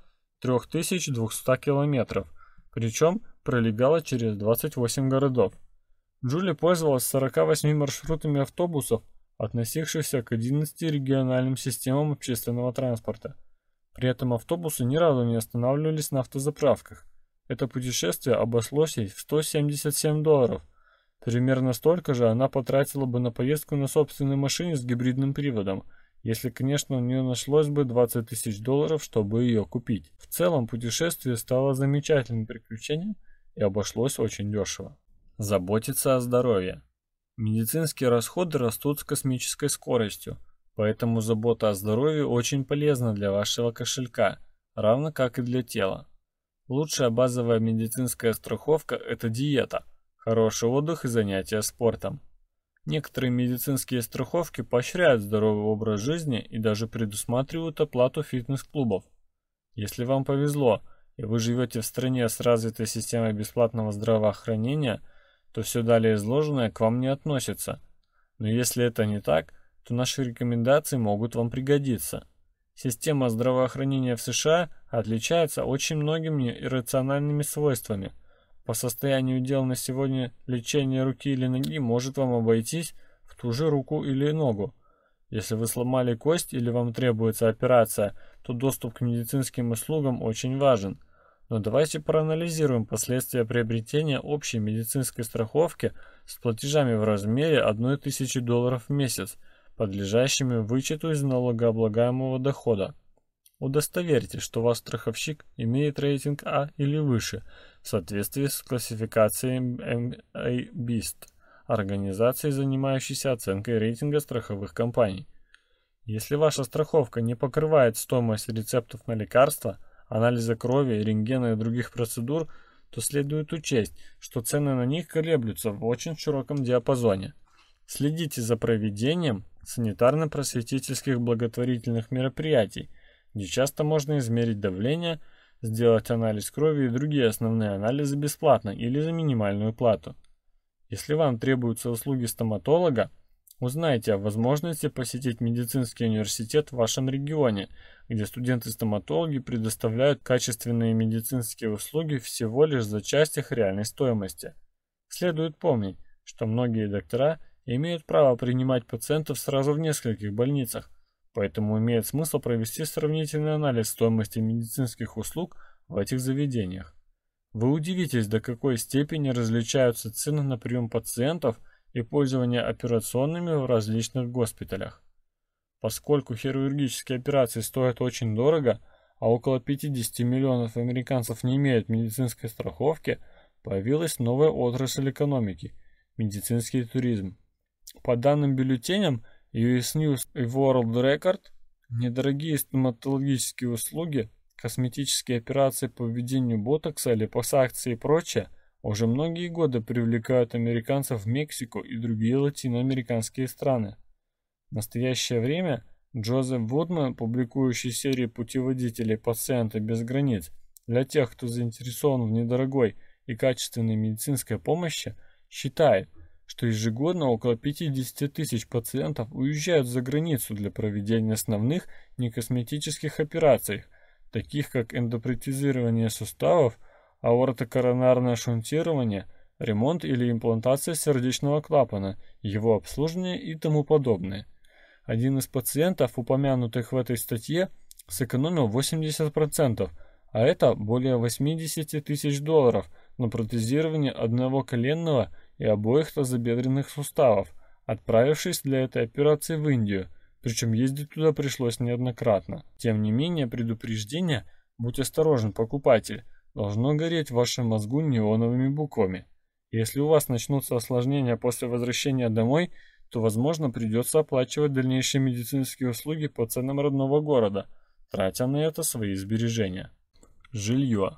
3200 километров, причем пролегала через 28 городов. Джули пользовалась 48 маршрутами автобусов, относившихся к 11 региональным системам общественного транспорта. При этом автобусы ни разу не останавливались на автозаправках. Это путешествие обошлось ей в $177. Примерно столько же она потратила бы на поездку на собственной машине с гибридным приводом, если, конечно, у нее нашлось бы $20 000, чтобы ее купить. В целом, путешествие стало замечательным приключением и обошлось очень дешево. Заботиться о здоровье. Медицинские расходы растут с космической скоростью, поэтому забота о здоровье очень полезна для вашего кошелька, равно как и для тела. Лучшая базовая медицинская страховка – это диета, хороший отдых и занятия спортом. Некоторые медицинские страховки поощряют здоровый образ жизни и даже предусматривают оплату фитнес-клубов. Если вам повезло и вы живете в стране с развитой системой бесплатного здравоохранения, то все далее изложенное к вам не относится. Но если это не так, то наши рекомендации могут вам пригодиться. Система здравоохранения в США отличается очень многими иррациональными свойствами. По состоянию дел на сегодня лечение руки или ноги может вам обойтись в ту же руку или ногу. Если вы сломали кость или вам требуется операция, то доступ к медицинским услугам очень важен. Но давайте проанализируем последствия приобретения общей медицинской страховки с платежами в размере $1000 в месяц, подлежащими вычету из налогооблагаемого дохода. Удостоверьтесь, что ваш страховщик имеет рейтинг А или выше в соответствии с классификацией MA-BEST, организации, занимающейся оценкой рейтинга страховых компаний. Если ваша страховка не покрывает стоимость рецептов на лекарства, анализа крови, рентгена и других процедур, то следует учесть, что цены на них колеблются в очень широком диапазоне. Следите за проведением санитарно-просветительских благотворительных мероприятий, где часто можно измерить давление, сделать анализ крови и другие основные анализы бесплатно или за минимальную плату. Если вам требуются услуги стоматолога, узнайте о возможности посетить медицинский университет в вашем регионе, где студенты-стоматологи предоставляют качественные медицинские услуги всего лишь за часть их реальной стоимости. Следует помнить, что многие доктора имеют право принимать пациентов сразу в нескольких больницах, поэтому имеет смысл провести сравнительный анализ стоимости медицинских услуг в этих заведениях. Вы удивитесь, до какой степени различаются цены на прием пациентов и пользование операционными в различных госпиталях. Поскольку хирургические операции стоят очень дорого, а около 50 миллионов американцев не имеют медицинской страховки, появилась новая отрасль экономики – медицинский туризм. По данным бюллетеням US News и World Record, недорогие стоматологические услуги, косметические операции по введению ботокса, липосакции и прочее уже многие годы привлекают американцев в Мексику и другие латиноамериканские страны. В настоящее время Джозеф Вудман, публикующий серию путеводителей «Пациенты без границ» для тех, кто заинтересован в недорогой и качественной медицинской помощи, считает, что ежегодно около 50 тысяч пациентов уезжают за границу для проведения основных некосметических операций, таких как эндопротезирование суставов, аортокоронарное шунтирование, ремонт или имплантация сердечного клапана, его обслуживание и тому подобное. Один из пациентов, упомянутых в этой статье, сэкономил 80%, а это более 80 тысяч долларов на протезирование одного коленного и обоих тазобедренных суставов, отправившись для этой операции в Индию, причем ездить туда пришлось неоднократно. Тем не менее, предупреждение «Будь осторожен, покупатель» должно гореть в вашем мозгу неоновыми буквами. Если у вас начнутся осложнения после возвращения домой, то, возможно, придется оплачивать дальнейшие медицинские услуги по ценам родного города, тратя на это свои сбережения. Жилье.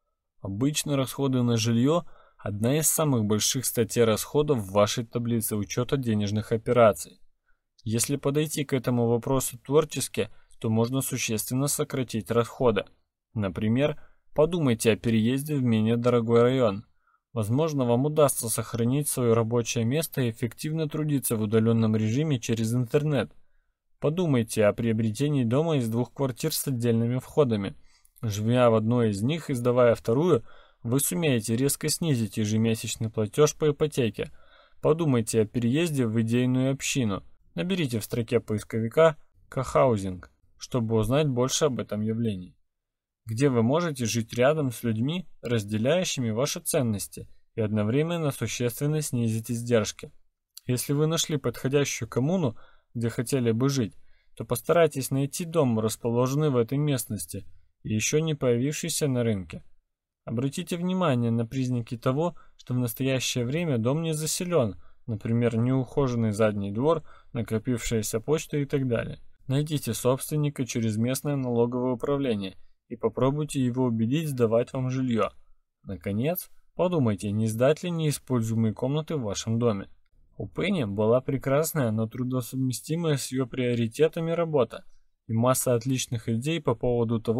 Обычно расходы на жилье – одна из самых больших статей расходов в вашей таблице учета денежных операций. Если подойти к этому вопросу творчески, то можно существенно сократить расходы. Например, подумайте о переезде в менее дорогой район. Возможно, вам удастся сохранить свое рабочее место и эффективно трудиться в удаленном режиме через интернет. Подумайте о приобретении дома из 2 квартир с отдельными входами. Живя в одной из них и сдавая вторую, вы сумеете резко снизить ежемесячный платеж по ипотеке. Подумайте о переезде в идейную общину. Наберите в строке поисковика «Кохаузинг», чтобы узнать больше об этом явлении. Где вы можете жить рядом с людьми, разделяющими ваши ценности, и одновременно существенно снизить издержки. Если вы нашли подходящую коммуну, где хотели бы жить, то постарайтесь найти дом, расположенный в этой местности и еще не появившийся на рынке. Обратите внимание на признаки того, что в настоящее время дом не заселен, например, неухоженный задний двор, накопившаяся почта и так далее. Найдите собственника через местное налоговое управление и попробуйте его убедить сдавать вам жилье. Наконец, подумайте, не сдать ли неиспользуемые комнаты в вашем доме. У Пенни была прекрасная, но трудносовместимая с ее приоритетами работа и масса отличных идей по поводу того,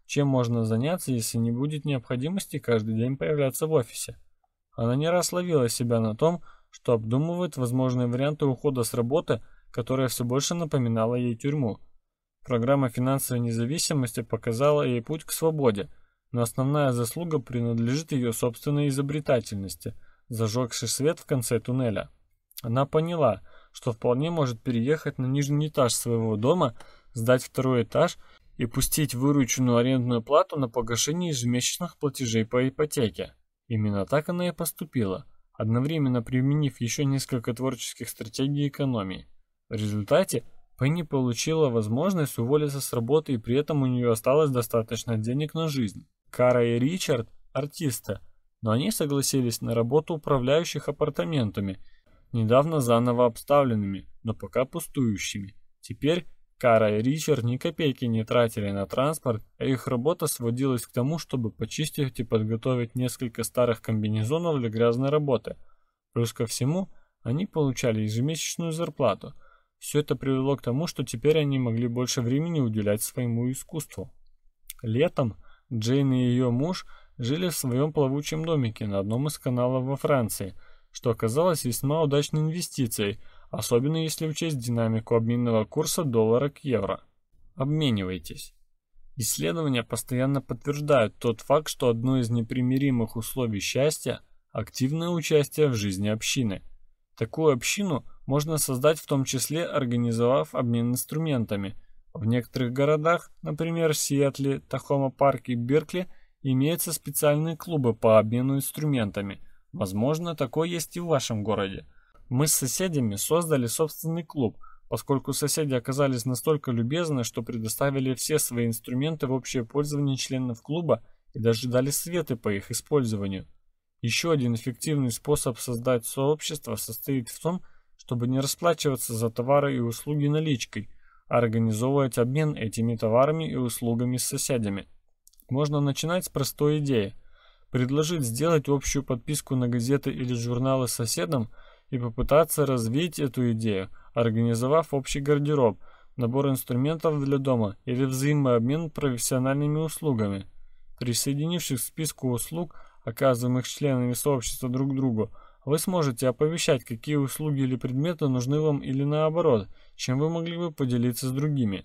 чем можно заняться, если не будет необходимости каждый день появляться в офисе. Она не раз ловила себя на том, что обдумывает возможные варианты ухода с работы, которая все больше напоминала ей тюрьму. Программа финансовой независимости показала ей путь к свободе, но основная заслуга принадлежит ее собственной изобретательности, зажегшей свет в конце туннеля. Она поняла, что вполне может переехать на нижний этаж своего дома, сдать второй этаж и пустить вырученную арендную плату на погашение ежемесячных платежей по ипотеке. Именно так она и поступила, одновременно применив еще несколько творческих стратегий экономии. В результате Пенни получила возможность уволиться с работы, и при этом у нее осталось достаточно денег на жизнь. Кара и Ричард – артисты, но они согласились на работу управляющих апартаментами, недавно заново обставленными, но пока пустующими. Теперь Кара и Ричард ни копейки не тратили на транспорт, а их работа сводилась к тому, чтобы почистить и подготовить несколько старых комбинезонов для грязной работы. Плюс ко всему, они получали ежемесячную зарплату. Все это привело к тому, что теперь они могли больше времени уделять своему искусству. Летом Джейн и ее муж жили в своем плавучем домике на одном из каналов во Франции, что оказалось весьма удачной инвестицией, особенно если учесть динамику обменного курса доллара к евро. Обменивайтесь. Исследования постоянно подтверждают тот факт, что одно из непримиримых условий счастья – активное участие в жизни общины. Такую общину можно создать в том числе, организовав обмен инструментами. В некоторых городах, например, Сиэтле, Тахома-Парк и Беркли, имеются специальные клубы по обмену инструментами. Возможно, такой есть и в вашем городе. Мы с соседями создали собственный клуб, поскольку соседи оказались настолько любезны, что предоставили все свои инструменты в общее пользование членов клуба и даже дали советы по их использованию. Еще один эффективный способ создать сообщество состоит в том, чтобы не расплачиваться за товары и услуги наличкой, а организовывать обмен этими товарами и услугами с соседями. Можно начинать с простой идеи. Предложить сделать общую подписку на газеты или журналы соседам и попытаться развить эту идею, организовав общий гардероб, набор инструментов для дома или взаимообмен профессиональными услугами. Присоединившись к списку услуг, оказываемых членами сообщества друг другу, вы сможете оповещать, какие услуги или предметы нужны вам или наоборот, чем вы могли бы поделиться с другими.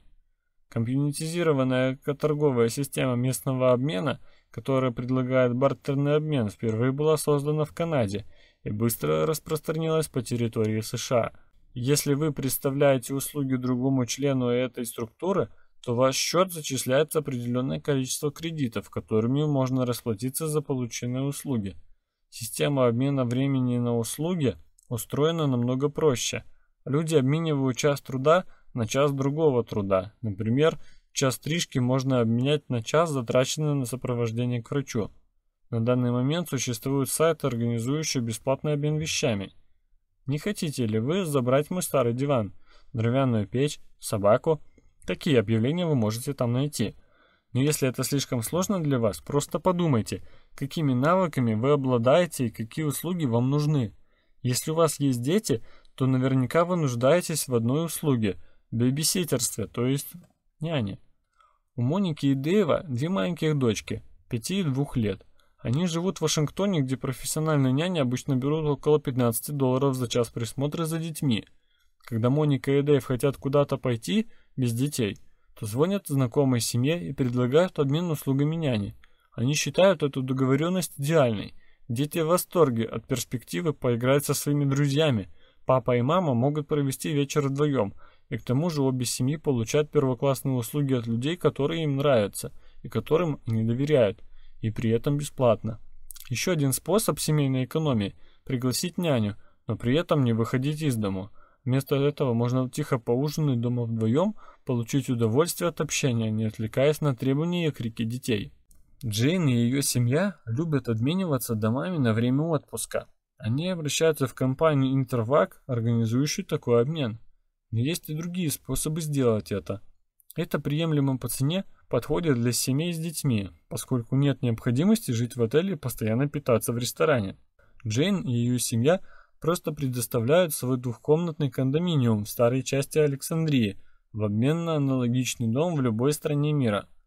Компьютеризированная торговая система местного обмена, которая предлагает бартерный обмен, впервые была создана в Канаде и быстро распространилась по территории США. Если вы представляете услуги другому члену этой структуры, то ваш счет зачисляется определенное количество кредитов, которыми можно расплатиться за полученные услуги. Система обмена времени на услуги устроена намного проще. Люди обменивают час труда на час другого труда. Например, час стрижки можно обменять на час, затраченный на сопровождение к врачу. На данный момент существует сайт, организующий бесплатный обмен вещами. Не хотите ли вы забрать мой старый диван, деревянную печь, собаку? Такие объявления вы можете там найти. Но если это слишком сложно для вас, просто подумайте, какими навыками вы обладаете и какие услуги вам нужны. Если у вас есть дети, то наверняка вы нуждаетесь в одной услуге – бэбиситерстве, то есть няне. У Моники и Дэйва две маленьких дочки, 5 и 2 лет. Они живут в Вашингтоне, где профессиональные няни обычно берут около $15 за час присмотра за детьми. Когда Моника и Дэйв хотят куда-то пойти без детей, то звонят знакомой семье и предлагают обмен услугами няни. Они считают эту договоренность идеальной. Дети в восторге от перспективы поиграть со своими друзьями. Папа и мама могут провести вечер вдвоем, и к тому же обе семьи получают первоклассные услуги от людей, которые им нравятся и которым они доверяют, и при этом бесплатно. Еще один способ семейной экономии – пригласить няню, но при этом не выходить из дому. Вместо этого можно тихо поужинать дома вдвоем, получить удовольствие от общения, не отвлекаясь на требования и крики детей. Джейн и ее семья любят обмениваться домами на время отпуска. Они обращаются в компанию Intervac, организующую такой обмен. Но есть и другие способы сделать это. Это приемлемо по цене подходит для семей с детьми, поскольку нет необходимости жить в отеле и постоянно питаться в ресторане. Джейн и ее семья просто предоставляют свой двухкомнатный кондоминиум в старой части Александрии в обмен на аналогичный дом в любой стране мира.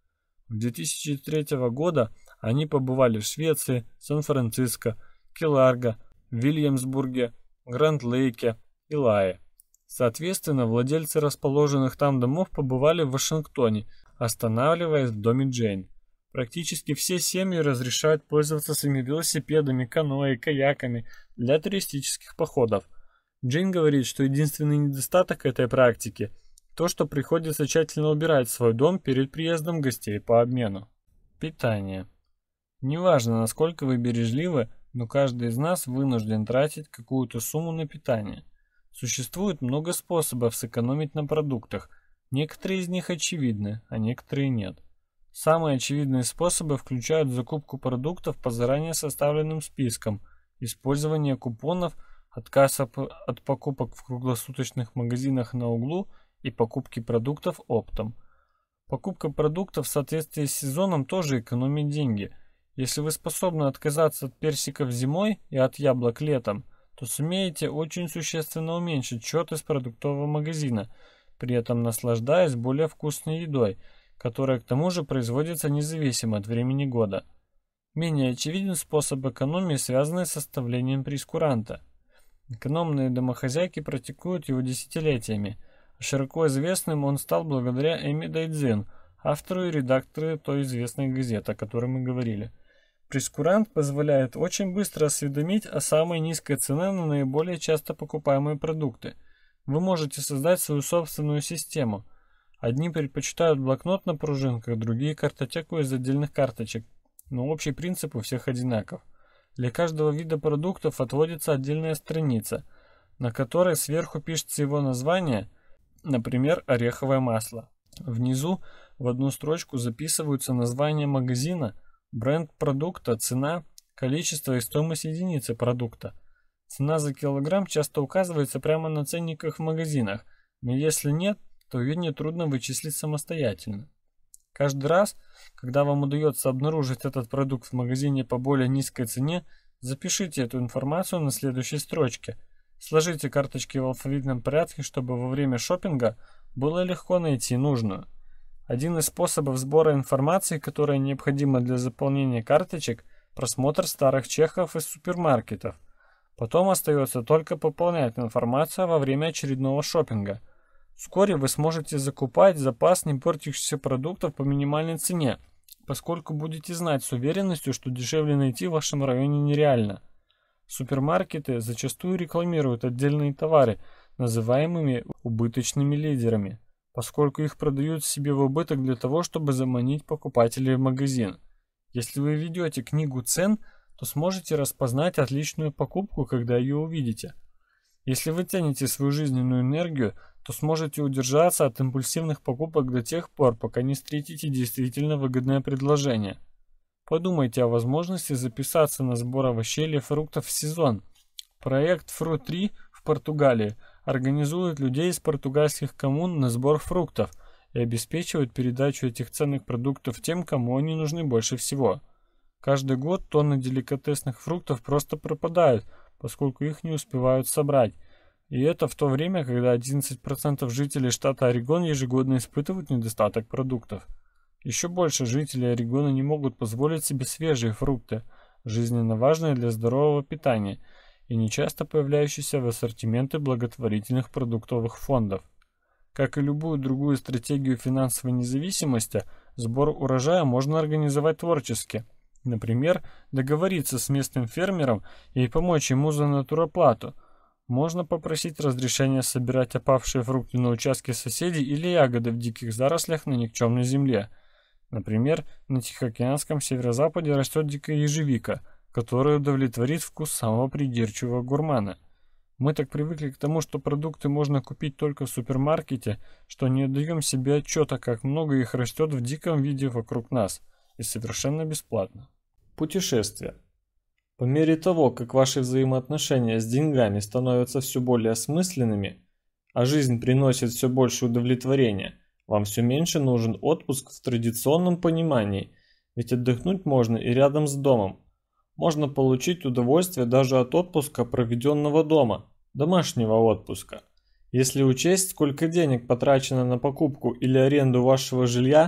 В 2003 года они побывали в Швеции, Сан-Франциско, Ки-Ларго, Вильямсбурге, Гранд-Лейке и Лае. Соответственно, владельцы расположенных там домов побывали в Вашингтоне, останавливаясь в доме Джейн. Практически все семьи разрешают пользоваться своими велосипедами, каноэ и каяками для туристических походов. Джейн говорит, что единственный недостаток этой практики – то, что приходится тщательно убирать свой дом перед приездом гостей по обмену. Питание. Неважно, насколько вы бережливы, но каждый из нас вынужден тратить какую-то сумму на питание. Существует много способов сэкономить на продуктах. Некоторые из них очевидны, а некоторые нет. Самые очевидные способы включают закупку продуктов по заранее составленным спискам, использование купонов, отказ от покупок в круглосуточных магазинах на углу и покупки продуктов оптом. Покупка продуктов в соответствии с сезоном тоже экономит деньги. Если вы способны отказаться от персиков зимой и от яблок летом, то сумеете очень существенно уменьшить счет из продуктового магазина, при этом наслаждаясь более вкусной едой, которая к тому же производится независимо от времени года. Менее очевиден способ экономии, связанный с составлением прейскуранта. Экономные домохозяйки практикуют его десятилетиями. Широко известным он стал благодаря Эми Дайдзин, автору и редактору той известной газеты, о которой мы говорили. Прейскурант позволяет очень быстро осведомить о самой низкой цене на наиболее часто покупаемые продукты. Вы можете создать свою собственную систему. Одни предпочитают блокнот на пружинках, другие картотеку из отдельных карточек, но общий принцип у всех одинаков. Для каждого вида продуктов отводится отдельная страница, на которой сверху пишется его название, например, ореховое масло. Внизу в одну строчку записываются название магазина, бренд продукта, цена, количество и стоимость единицы продукта. Цена за килограмм часто указывается прямо на ценниках в магазинах, но если нет, то ее нетрудно вычислить самостоятельно. Каждый раз, когда вам удается обнаружить этот продукт в магазине по более низкой цене, запишите эту информацию на следующей строчке. Сложите карточки в алфавитном порядке, чтобы во время шопинга было легко найти нужную. Один из способов сбора информации, которая необходима для заполнения карточек, просмотр старых чеков из супермаркетов. Потом остается только пополнять информацию во время очередного шопинга. Вскоре вы сможете закупать запас непортящихся продуктов по минимальной цене, поскольку будете знать с уверенностью, что дешевле найти в вашем районе нереально. Супермаркеты зачастую рекламируют отдельные товары, называемыми убыточными лидерами, поскольку их продают себе в убыток для того, чтобы заманить покупателей в магазин. Если вы ведете книгу цен, то сможете распознать отличную покупку, когда ее увидите. Если вы цените свою жизненную энергию, то сможете удержаться от импульсивных покупок до тех пор, пока не встретите действительно выгодное предложение. Подумайте о возможности записаться на сбор овощей или фруктов в сезон. Проект Fruit3 в Португалии организует людей из португальских коммун на сбор фруктов и обеспечивает передачу этих ценных продуктов тем, кому они нужны больше всего. Каждый год тонны деликатесных фруктов просто пропадают, поскольку их не успевают собрать. И это в то время, когда 11% жителей штата Орегон ежегодно испытывают недостаток продуктов. Еще больше жителей Орегона не могут позволить себе свежие фрукты, жизненно важные для здорового питания, и нечасто появляющиеся в ассортименте благотворительных продуктовых фондов. Как и любую другую стратегию финансовой независимости, сбор урожая можно организовать творчески. Например, договориться с местным фермером и помочь ему за натуроплату. Можно попросить разрешения собирать опавшие фрукты на участке соседей или ягоды в диких зарослях на никчемной земле. Например, на Тихоокеанском северо-западе растет дикая ежевика, которая удовлетворит вкус самого придирчивого гурмана. Мы так привыкли к тому, что продукты можно купить только в супермаркете, что не отдаем себе отчета, как много их растет в диком виде вокруг нас, и совершенно бесплатно. Путешествия. По мере того, как ваши взаимоотношения с деньгами становятся все более осмысленными, а жизнь приносит все больше удовлетворения, вам все меньше нужен отпуск в традиционном понимании, ведь отдохнуть можно и рядом с домом. Можно получить удовольствие даже от отпуска, проведенного дома, домашнего отпуска. Если учесть, сколько денег потрачено на покупку или аренду вашего жилья,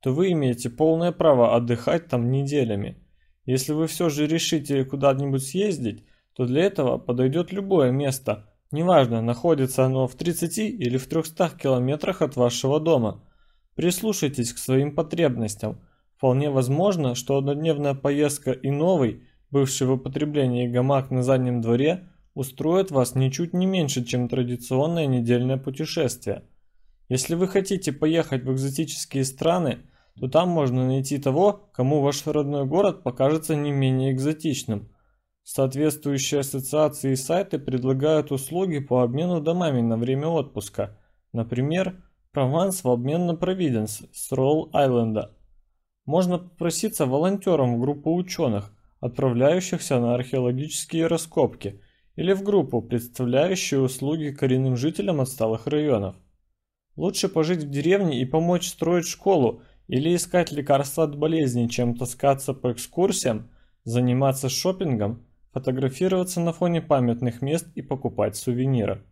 то вы имеете полное право отдыхать там неделями. Если вы все же решите куда-нибудь съездить, то для этого подойдет любое место, неважно, находится оно в 30 или в 300 километрах от вашего дома. Прислушайтесь к своим потребностям. Вполне возможно, что однодневная поездка и новый, бывший в употреблении гамак на заднем дворе, устроит вас ничуть не меньше, чем традиционное недельное путешествие. Если вы хотите поехать в экзотические страны, то там можно найти того, кому ваш родной город покажется не менее экзотичным. Соответствующие ассоциации и сайты предлагают услуги по обмену домами на время отпуска. Например, Прованс в обмен на Провиденс с Ролл-Айленда. Можно попроситься волонтером в группу ученых, отправляющихся на археологические раскопки, или в группу, представляющую услуги коренным жителям отсталых районов. Лучше пожить в деревне и помочь строить школу или искать лекарства от болезней, чем таскаться по экскурсиям, заниматься шопингом, фотографироваться на фоне памятных мест и покупать сувениры.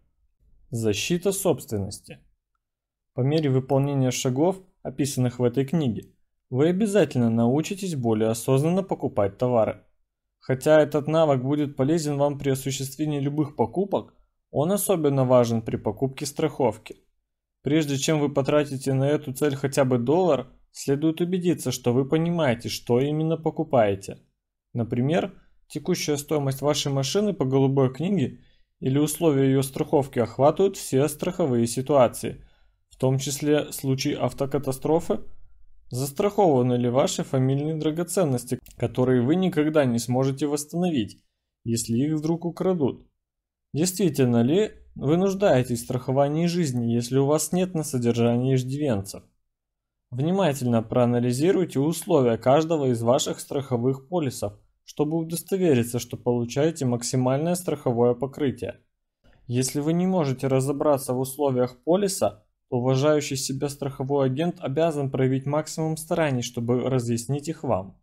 Защита собственности. По мере выполнения шагов, описанных в этой книге, вы обязательно научитесь более осознанно покупать товары. Хотя этот навык будет полезен вам при осуществлении любых покупок, он особенно важен при покупке страховки. Прежде чем вы потратите на эту цель хотя бы $1, следует убедиться, что вы понимаете, что именно покупаете. Например, текущая стоимость вашей машины по голубой книге или условия ее страховки охватывают все страховые ситуации, в том числе случай автокатастрофы. Застрахованы ли ваши фамильные драгоценности, которые вы никогда не сможете восстановить, если их вдруг украдут? Действительно ли вы нуждаетесь в страховании жизни, если у вас нет на содержании иждивенцев? Внимательно проанализируйте условия каждого из ваших страховых полисов, чтобы удостовериться, что получаете максимальное страховое покрытие. Если вы не можете разобраться в условиях полиса, уважающий себя страховой агент обязан проявить максимум стараний, чтобы разъяснить их вам.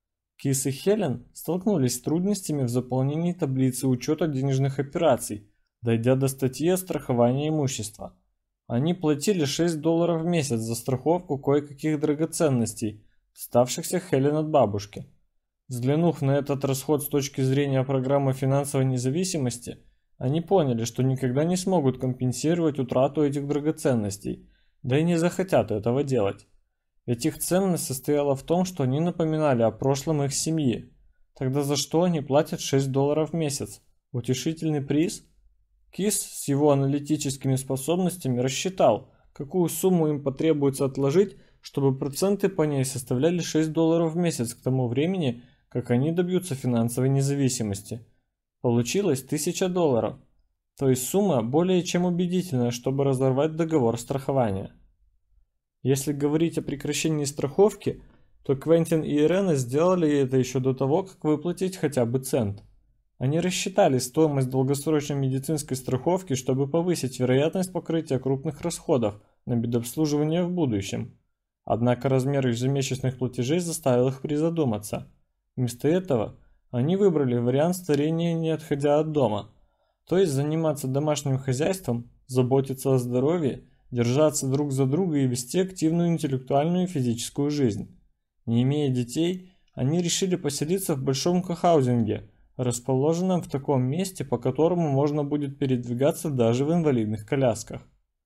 Кис и Хелен столкнулись с трудностями в заполнении таблицы учета денежных операций, дойдя до статьи о страховании имущества. Они платили $6 в месяц за страховку кое-каких драгоценностей, доставшихся Хелен от бабушки. Взглянув на этот расход с точки зрения программы финансовой независимости, они поняли, что никогда не смогут компенсировать утрату этих драгоценностей, да и не захотят этого делать. Ведь их ценность состояла в том, что они напоминали о прошлом их семьи. Тогда за что они платят $6 в месяц? Утешительный приз? Кис с его аналитическими способностями рассчитал, какую сумму им потребуется отложить, чтобы проценты по ней составляли $6 в месяц к тому времени, как они добьются финансовой независимости. Получилось $1000, то есть сумма более чем убедительная, чтобы разорвать договор страхования. Если говорить о прекращении страховки, то Квентин и Ирена сделали это еще до того, как выплатить хотя бы цент. Они рассчитали стоимость долгосрочной медицинской страховки, чтобы повысить вероятность покрытия крупных расходов на медобслуживание в будущем. Однако размер ежемесячных платежей заставил их призадуматься. Вместо этого они выбрали вариант старения, не отходя от дома, то есть заниматься домашним хозяйством, заботиться о здоровье, держаться друг за друга и вести активную интеллектуальную и физическую жизнь. Не имея детей, они решили поселиться в большом кохаузинге, расположенном в таком месте, по которому можно будет передвигаться даже в инвалидных колясках.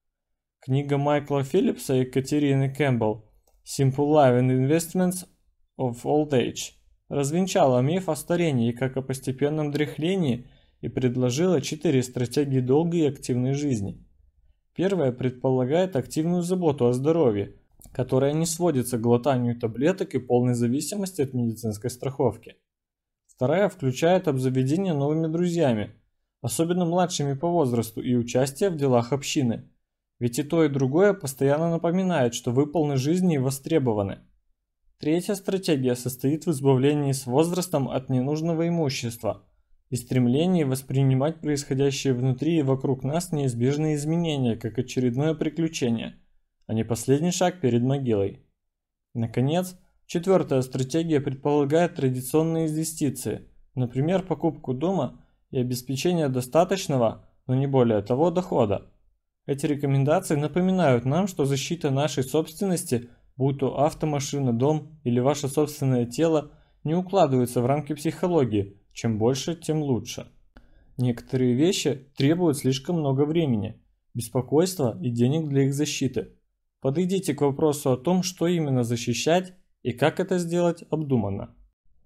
Книга Майкла Филлипса и Катерины Кэмпбелл «Simple Life and Investments of Old Age» развенчала миф о старении как о постепенном дряхлении и предложила 4 стратегии долгой и активной жизни. Первая предполагает активную заботу о здоровье, которая не сводится к глотанию таблеток и полной зависимости от медицинской страховки. Вторая включает обзаведение новыми друзьями, особенно младшими по возрасту, и участие в делах общины. Ведь и то, и другое постоянно напоминает, что вы полны жизни и востребованы. Третья стратегия состоит в избавлении с возрастом от ненужного имущества и стремлении воспринимать происходящие внутри и вокруг нас неизбежные изменения как очередное приключение, а не последний шаг перед могилой. Наконец, четвертая стратегия предполагает традиционные инвестиции, например, покупку дома и обеспечение достаточного, но не более того, дохода. Эти рекомендации напоминают нам, что защита нашей собственности будь то автомашина, дом или ваше собственное тело, не укладываются в рамки психологии. Чем больше, тем лучше. Некоторые вещи требуют слишком много времени, беспокойства и денег для их защиты. Подойдите к вопросу о том, что именно защищать и как это сделать обдуманно.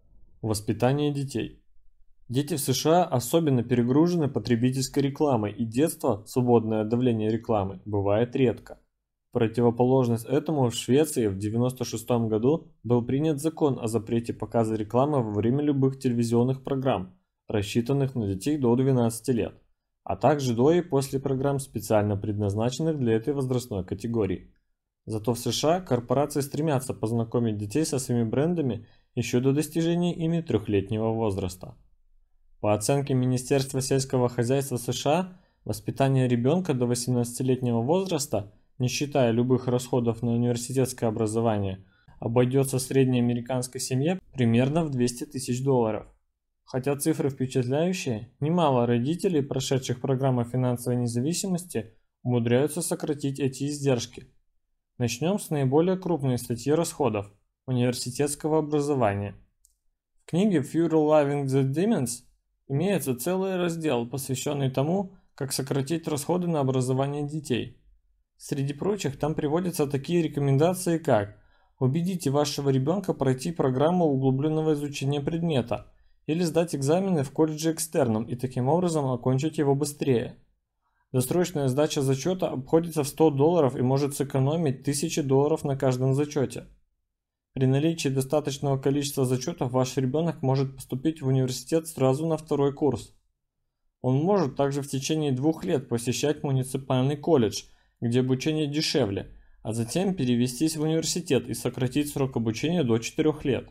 Воспитание детей. Дети в США особенно перегружены потребительской рекламой, и детство, свободное от давления рекламы, бывает редко. В противоположность этому в Швеции в 1996 году был принят закон о запрете показа рекламы во время любых телевизионных программ, рассчитанных на детей до 12 лет, а также до и после программ, специально предназначенных для этой возрастной категории. Зато в США корпорации стремятся познакомить детей со своими брендами еще до достижения ими 3-летнего возраста. По оценке Министерства сельского хозяйства США, воспитание ребенка до 18-летнего возраста, не считая любых расходов на университетское образование, обойдется средней американской семье примерно в $200 тысяч. Хотя цифры впечатляющие, немало родителей, прошедших программу финансовой независимости, умудряются сократить эти издержки. Начнем с наиболее крупной статьи расходов – университетского образования. В книге Fear Loving the Demons имеется целый раздел, посвященный тому, как сократить расходы на образование детей. Среди прочих там приводятся такие рекомендации, как убедите вашего ребенка пройти программу углубленного изучения предмета или сдать экзамены в колледже экстерном и таким образом окончить его быстрее. Досрочная сдача зачета обходится в $100 и может сэкономить $1000 на каждом зачете. При наличии достаточного количества зачетов ваш ребенок может поступить в университет сразу на 2-й курс. Он может также в течение 2 лет посещать муниципальный колледж, где обучение дешевле, а затем перевестись в университет и сократить срок обучения до 4 лет.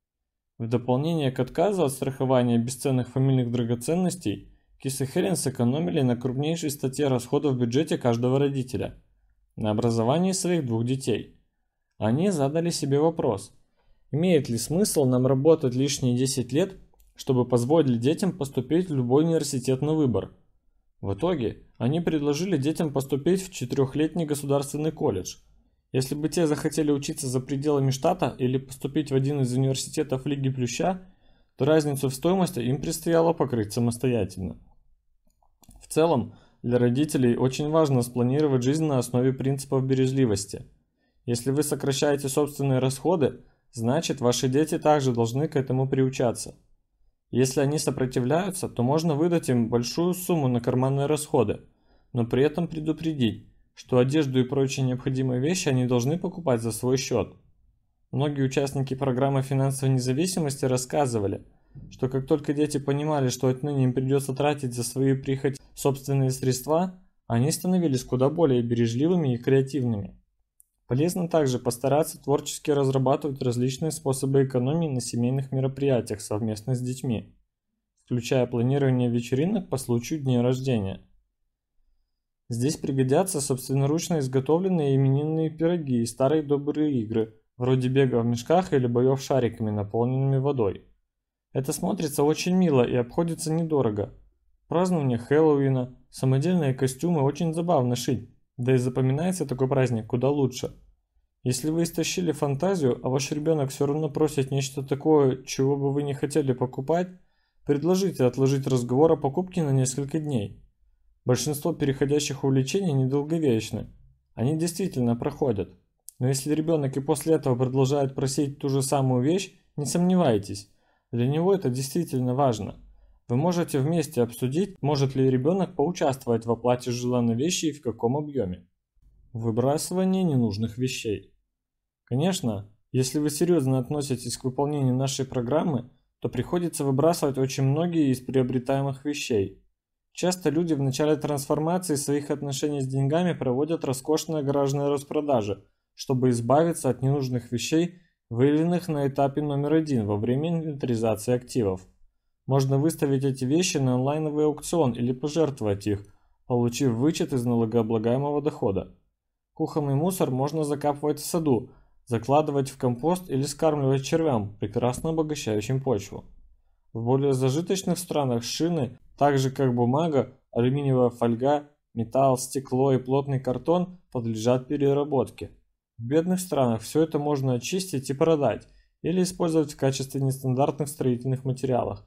В дополнение к отказу от страхования бесценных фамильных драгоценностей, Кис и Хелен сэкономили на крупнейшей статье расходов в бюджете каждого родителя – на образовании своих 2 детей. Они задали себе вопрос, имеет ли смысл нам работать лишние 10 лет, чтобы позволить детям поступить в любой университет на выбор. В итоге они предложили детям поступить в 4-летний государственный колледж. Если бы те захотели учиться за пределами штата или поступить в один из университетов Лиги Плюща, то разницу в стоимости им предстояло покрыть самостоятельно. В целом, для родителей очень важно спланировать жизнь на основе принципов бережливости. Если вы сокращаете собственные расходы, значит ваши дети также должны к этому приучаться. Если они сопротивляются, то можно выдать им большую сумму на карманные расходы, но при этом предупредить, что одежду и прочие необходимые вещи они должны покупать за свой счет. Многие участники программы финансовой независимости рассказывали, что как только дети понимали, что отныне им придется тратить за свою прихоть собственные средства, они становились куда более бережливыми и креативными. Полезно также постараться творчески разрабатывать различные способы экономии на семейных мероприятиях совместно с детьми, включая планирование вечеринок по случаю дня рождения. Здесь пригодятся собственноручно изготовленные именинные пироги и старые добрые игры, вроде бега в мешках или боев шариками, наполненными водой. Это смотрится очень мило и обходится недорого. Празднование Хэллоуина, самодельные костюмы очень забавно шить. Да и запоминается такой праздник куда лучше. Если вы истощили фантазию, а ваш ребенок все равно просит нечто такое, чего бы вы не хотели покупать, предложите отложить разговор о покупке на несколько дней. Большинство переходящих увлечений недолговечны. Они действительно проходят. Но если ребенок и после этого продолжает просить ту же самую вещь, не сомневайтесь, для него это действительно важно. Вы можете вместе обсудить, может ли ребенок поучаствовать в оплате желанной вещи и в каком объеме. Выбрасывание ненужных вещей. Конечно, если вы серьезно относитесь к выполнению нашей программы, то приходится выбрасывать очень многие из приобретаемых вещей. Часто люди в начале трансформации своих отношений с деньгами проводят роскошные гаражные распродажи, чтобы избавиться от ненужных вещей, выявленных на этапе номер 1 во время инвентаризации активов. Можно выставить эти вещи на онлайновый аукцион или пожертвовать их, получив вычет из налогооблагаемого дохода. Кухонный мусор можно закапывать в саду, закладывать в компост или скармливать червям, прекрасно обогащающим почву. В более зажиточных странах шины, так же как бумага, алюминиевая фольга, металл, стекло и плотный картон подлежат переработке. В бедных странах все это можно очистить и продать, или использовать в качестве нестандартных строительных материалов.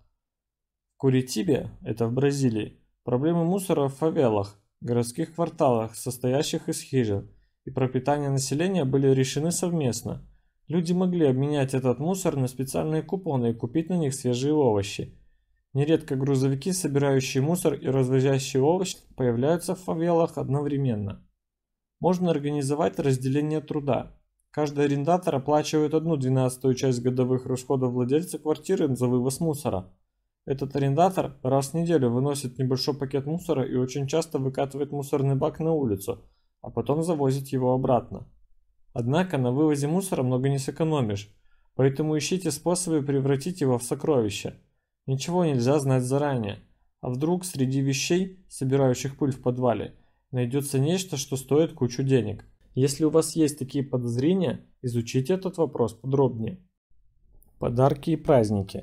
В Куритибе, это в Бразилии, проблемы мусора в фавелах, городских кварталах, состоящих из хижин, и пропитание населения были решены совместно. Люди могли обменять этот мусор на специальные купоны и купить на них свежие овощи. Нередко грузовики, собирающие мусор и развозящие овощи, появляются в фавелах одновременно. Можно организовать разделение труда. Каждый арендатор оплачивает 1/12 часть годовых расходов владельца квартиры за вывоз мусора. Этот арендатор раз в неделю выносит небольшой пакет мусора и очень часто выкатывает мусорный бак на улицу, а потом завозит его обратно. Однако на вывозе мусора много не сэкономишь, поэтому ищите способы превратить его в сокровище. Ничего нельзя знать заранее, а вдруг среди вещей, собирающих пыль в подвале, найдется нечто, что стоит кучу денег. Если у вас есть такие подозрения, изучите этот вопрос подробнее. Подарки и праздники.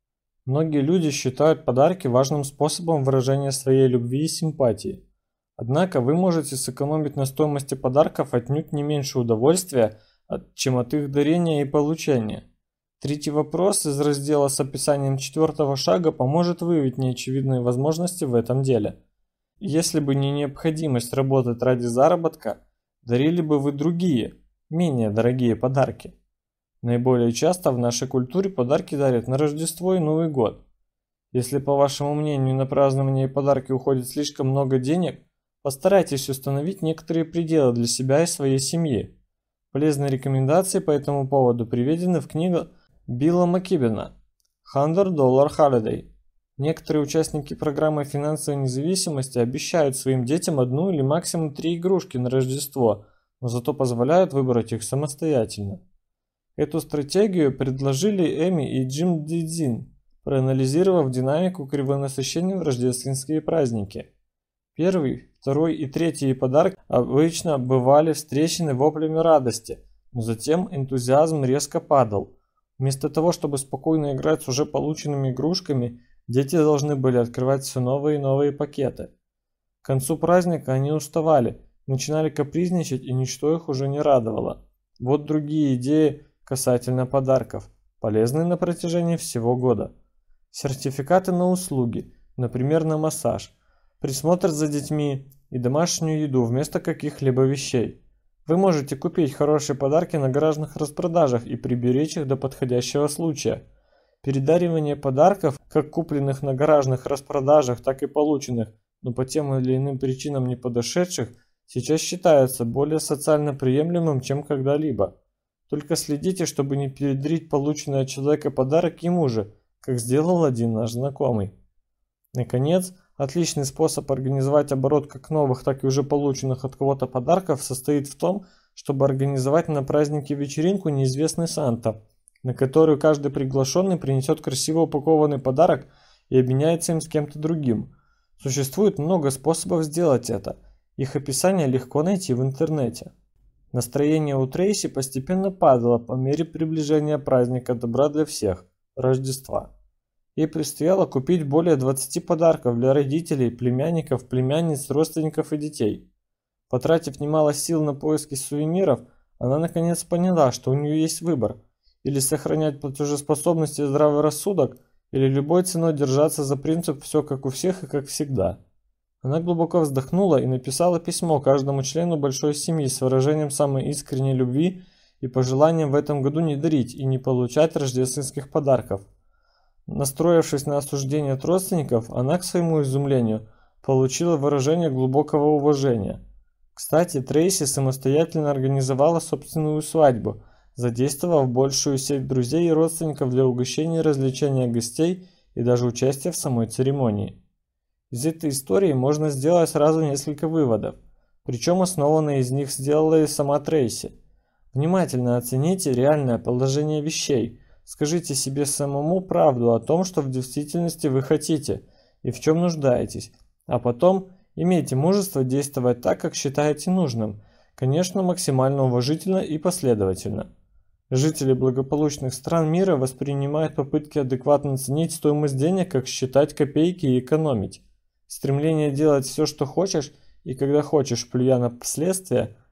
Многие люди считают подарки важным способом выражения своей любви и симпатии. Однако вы можете сэкономить на стоимости подарков отнюдь не меньше удовольствия, чем от их дарения и получения. Третий вопрос из раздела с описанием четвертого шага поможет выявить неочевидные возможности в этом деле. Если бы не необходимость работать ради заработка, дарили бы вы другие, менее дорогие подарки. Наиболее часто в нашей культуре подарки дарят на Рождество и Новый год. Если, по вашему мнению, на празднование и подарки уходит слишком много денег, постарайтесь установить некоторые пределы для себя и своей семьи. Полезные рекомендации по этому поводу приведены в книге Билла Маккибена $100 Holiday. Некоторые участники программы финансовой независимости обещают своим детям 1 или максимум 3 игрушки на Рождество, но зато позволяют выбрать их самостоятельно. Эту стратегию предложили Эми и Джим Дидзин, проанализировав динамику кривой насыщения в рождественские праздники. Первый, второй и третий подарки обычно бывали встречены воплями радости, но затем энтузиазм резко падал. Вместо того, чтобы спокойно играть с уже полученными игрушками, дети должны были открывать все новые и новые пакеты. К концу праздника они уставали, начинали капризничать, и ничто их уже не радовало. Вот другие идеи касательно подарков, полезные на протяжении всего года. Сертификаты на услуги, например, на массаж, присмотр за детьми и домашнюю еду вместо каких-либо вещей. Вы можете купить хорошие подарки на гаражных распродажах и приберечь их до подходящего случая. Передаривание подарков, как купленных на гаражных распродажах, так и полученных, но по тем или иным причинам не подошедших, сейчас считается более социально приемлемым, чем когда-либо. Только следите, чтобы не передрить полученный от человека подарок ему же, как сделал один наш знакомый. Наконец, отличный способ организовать оборот как новых, так и уже полученных от кого-то подарков состоит в том, чтобы организовать на празднике вечеринку «Неизвестный Санта», на которую каждый приглашенный принесет красиво упакованный подарок и обменяется им с кем-то другим. Существует много способов сделать это, их описание легко найти в интернете. Настроение у Трейси постепенно падало по мере приближения праздника добра для всех – Рождества. Ей предстояло купить более 20 подарков для родителей, племянников, племянниц, родственников и детей. Потратив немало сил на поиски сувениров, она наконец поняла, что у нее есть выбор – или сохранять платежеспособность и здравый рассудок, или любой ценой держаться за принцип «все как у всех и как всегда». Она глубоко вздохнула и написала письмо каждому члену большой семьи с выражением самой искренней любви и пожеланием в этом году не дарить и не получать рождественских подарков. Настроившись на осуждение от родственников, она, к своему изумлению, получила выражение глубокого уважения. Кстати, Трейси самостоятельно организовала собственную свадьбу, задействовав большую сеть друзей и родственников для угощения и развлечения гостей и даже участия в самой церемонии. Из этой истории можно сделать сразу несколько выводов, причем основанные из них сделала и сама Трейси. Внимательно оцените реальное положение вещей, скажите себе самому правду о том, что в действительности вы хотите и в чем нуждаетесь, а потом имейте мужество действовать так, как считаете нужным, конечно, максимально уважительно и последовательно. Жители благополучных стран мира воспринимают попытки адекватно оценить стоимость денег, как считать копейки и экономить. Стремление делать все, что хочешь, и когда хочешь, плюя на последствия,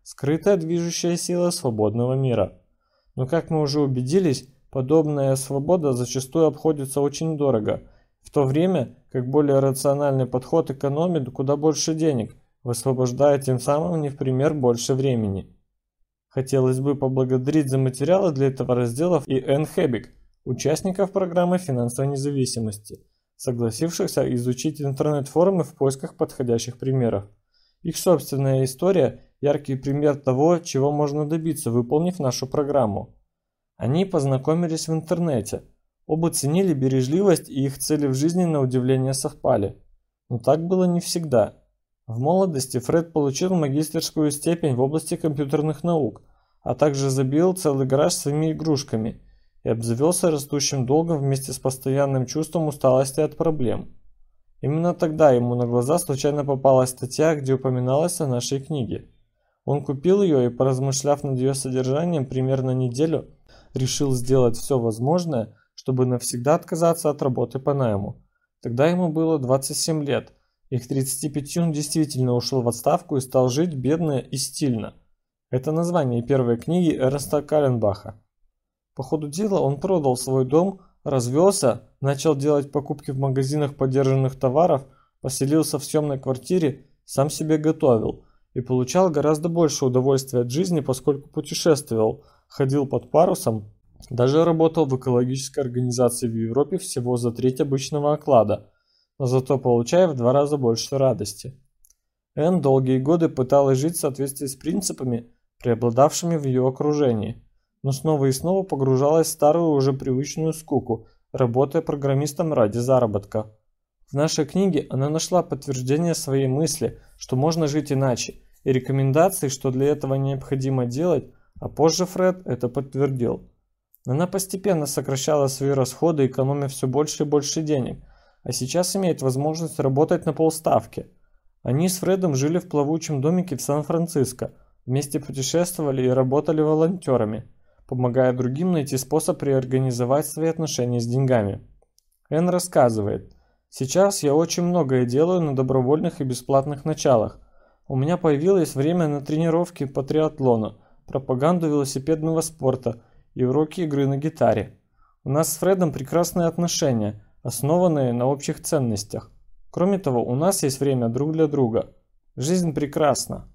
скрытая движущая сила свободного мира. Но как мы уже убедились, подобная свобода зачастую обходится очень дорого, в то время как более рациональный подход экономит куда больше денег, высвобождая тем самым не в пример больше времени. Хотелось бы поблагодарить за материалы для этого раздела и Энн Хэббик, участников программы финансовой независимости, согласившихся изучить интернет-форумы в поисках подходящих примеров. Их собственная история – яркий пример того, чего можно добиться, выполнив нашу программу. Они познакомились в интернете, оба ценили бережливость, и их цели в жизни на удивление совпали. Но так было не всегда. В молодости Фред получил магистерскую степень в области компьютерных наук, а также забил целый гараж своими игрушками и обзавелся растущим долгом вместе с постоянным чувством усталости от проблем. Именно тогда ему на глаза случайно попалась статья, где упоминалось о нашей книге. Он купил ее и, поразмышляв над ее содержанием примерно неделю, решил сделать все возможное, чтобы навсегда отказаться от работы по найму. Тогда ему было 27 лет, и к 35 он действительно ушел в отставку и стал жить бедно и стильно. Это название первой книги Эрнста Калленбаха. По ходу дела он продал свой дом, развелся, начал делать покупки в магазинах подержанных товаров, поселился в съемной квартире, сам себе готовил и получал гораздо больше удовольствия от жизни, поскольку путешествовал, ходил под парусом, даже работал в экологической организации в Европе всего за треть обычного оклада, но зато получая в 2 раза больше радости. Энн долгие годы пыталась жить в соответствии с принципами, преобладавшими в ее окружении, но снова и снова погружалась в старую уже привычную скуку, работая программистом ради заработка. В нашей книге она нашла подтверждение своей мысли, что можно жить иначе, и рекомендации, что для этого необходимо делать, а позже Фред это подтвердил. Она постепенно сокращала свои расходы, экономя все больше и больше денег, а сейчас имеет возможность работать на полставки. Они с Фредом жили в плавучем домике в Сан-Франциско, вместе путешествовали и работали волонтерами, помогая другим найти способ реорганизовать свои отношения с деньгами. Энн рассказывает: «Сейчас я очень многое делаю на добровольных и бесплатных началах. У меня появилось время на тренировки по триатлону, пропаганду велосипедного спорта и уроки игры на гитаре. У нас с Фредом прекрасные отношения, основанные на общих ценностях. Кроме того, у нас есть время друг для друга. Жизнь прекрасна».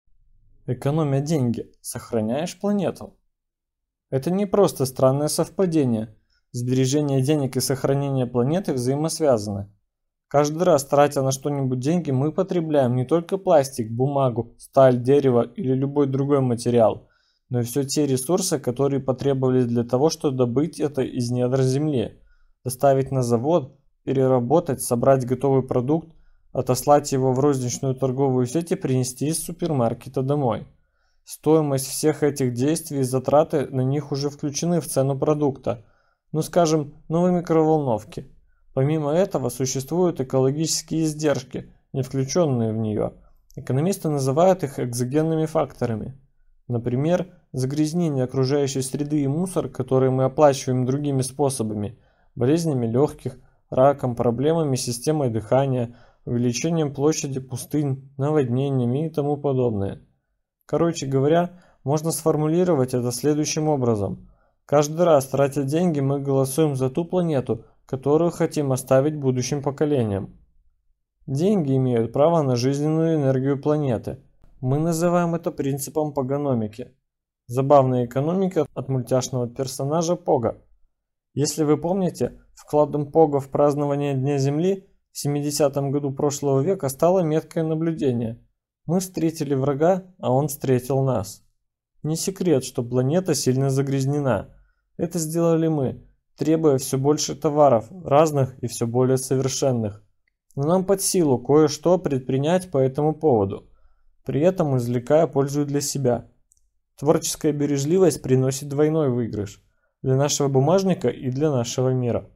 Экономя деньги, сохраняешь планету. Это не просто странное совпадение. Сбережение денег и сохранение планеты взаимосвязаны. Каждый раз, тратя на что-нибудь деньги, мы потребляем не только пластик, бумагу, сталь, дерево или любой другой материал, но и все те ресурсы, которые потребовались для того, чтобы добыть это из недр земли, доставить на завод, переработать, собрать готовый продукт, отослать его в розничную торговую сеть и принести из супермаркета домой. Стоимость всех этих действий и затраты на них уже включены в цену продукта. Ну, скажем, новой микроволновки. Помимо этого существуют экологические издержки, не включенные в нее. Экономисты называют их экзогенными факторами. Например, загрязнение окружающей среды и мусор, которые мы оплачиваем другими способами, болезнями легких, раком, проблемами системы дыхания, увеличением площади пустынь, наводнениями и тому подобное. Короче говоря, можно сформулировать это следующим образом. Каждый раз, тратя деньги, мы голосуем за ту планету, которую хотим оставить будущим поколениям. Деньги имеют право на жизненную энергию планеты. Мы называем это принципом погономики. Забавная экономика от мультяшного персонажа Пога. Если вы помните, вкладом Пога в празднование Дня Земли в 70-м году прошлого века стало меткое наблюдение. Мы встретили врага, а он встретил нас. Не секрет, что планета сильно загрязнена. Это сделали мы, требуя все больше товаров, разных и все более совершенных. Но нам под силу кое-что предпринять по этому поводу, при этом извлекая пользу для себя. Творческая бережливость приносит двойной выигрыш для нашего бумажника и для нашего мира.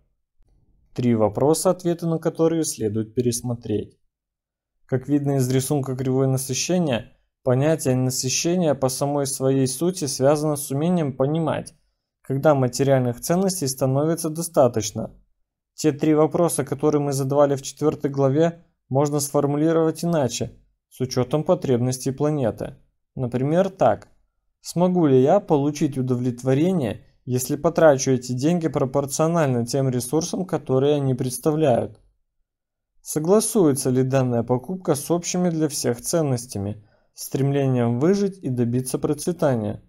3 вопроса, ответы на которые следует пересмотреть. Как видно из рисунка кривой насыщения, понятие насыщения по самой своей сути связано с умением понимать, когда материальных ценностей становится достаточно. Те 3 вопроса, которые мы задавали в 4 главе, можно сформулировать иначе, с учетом потребностей планеты. Например, так. Смогу ли я получить удовлетворение, если потрачу эти деньги пропорционально тем ресурсам, которые они представляют? Согласуется ли данная покупка с общими для всех ценностями, стремлением выжить и добиться процветания?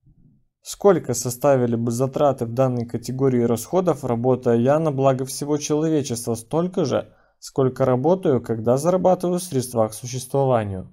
Сколько составили бы затраты в данной категории расходов, работая я на благо всего человечества, столько же, сколько работаю, когда зарабатываю средства к существованию?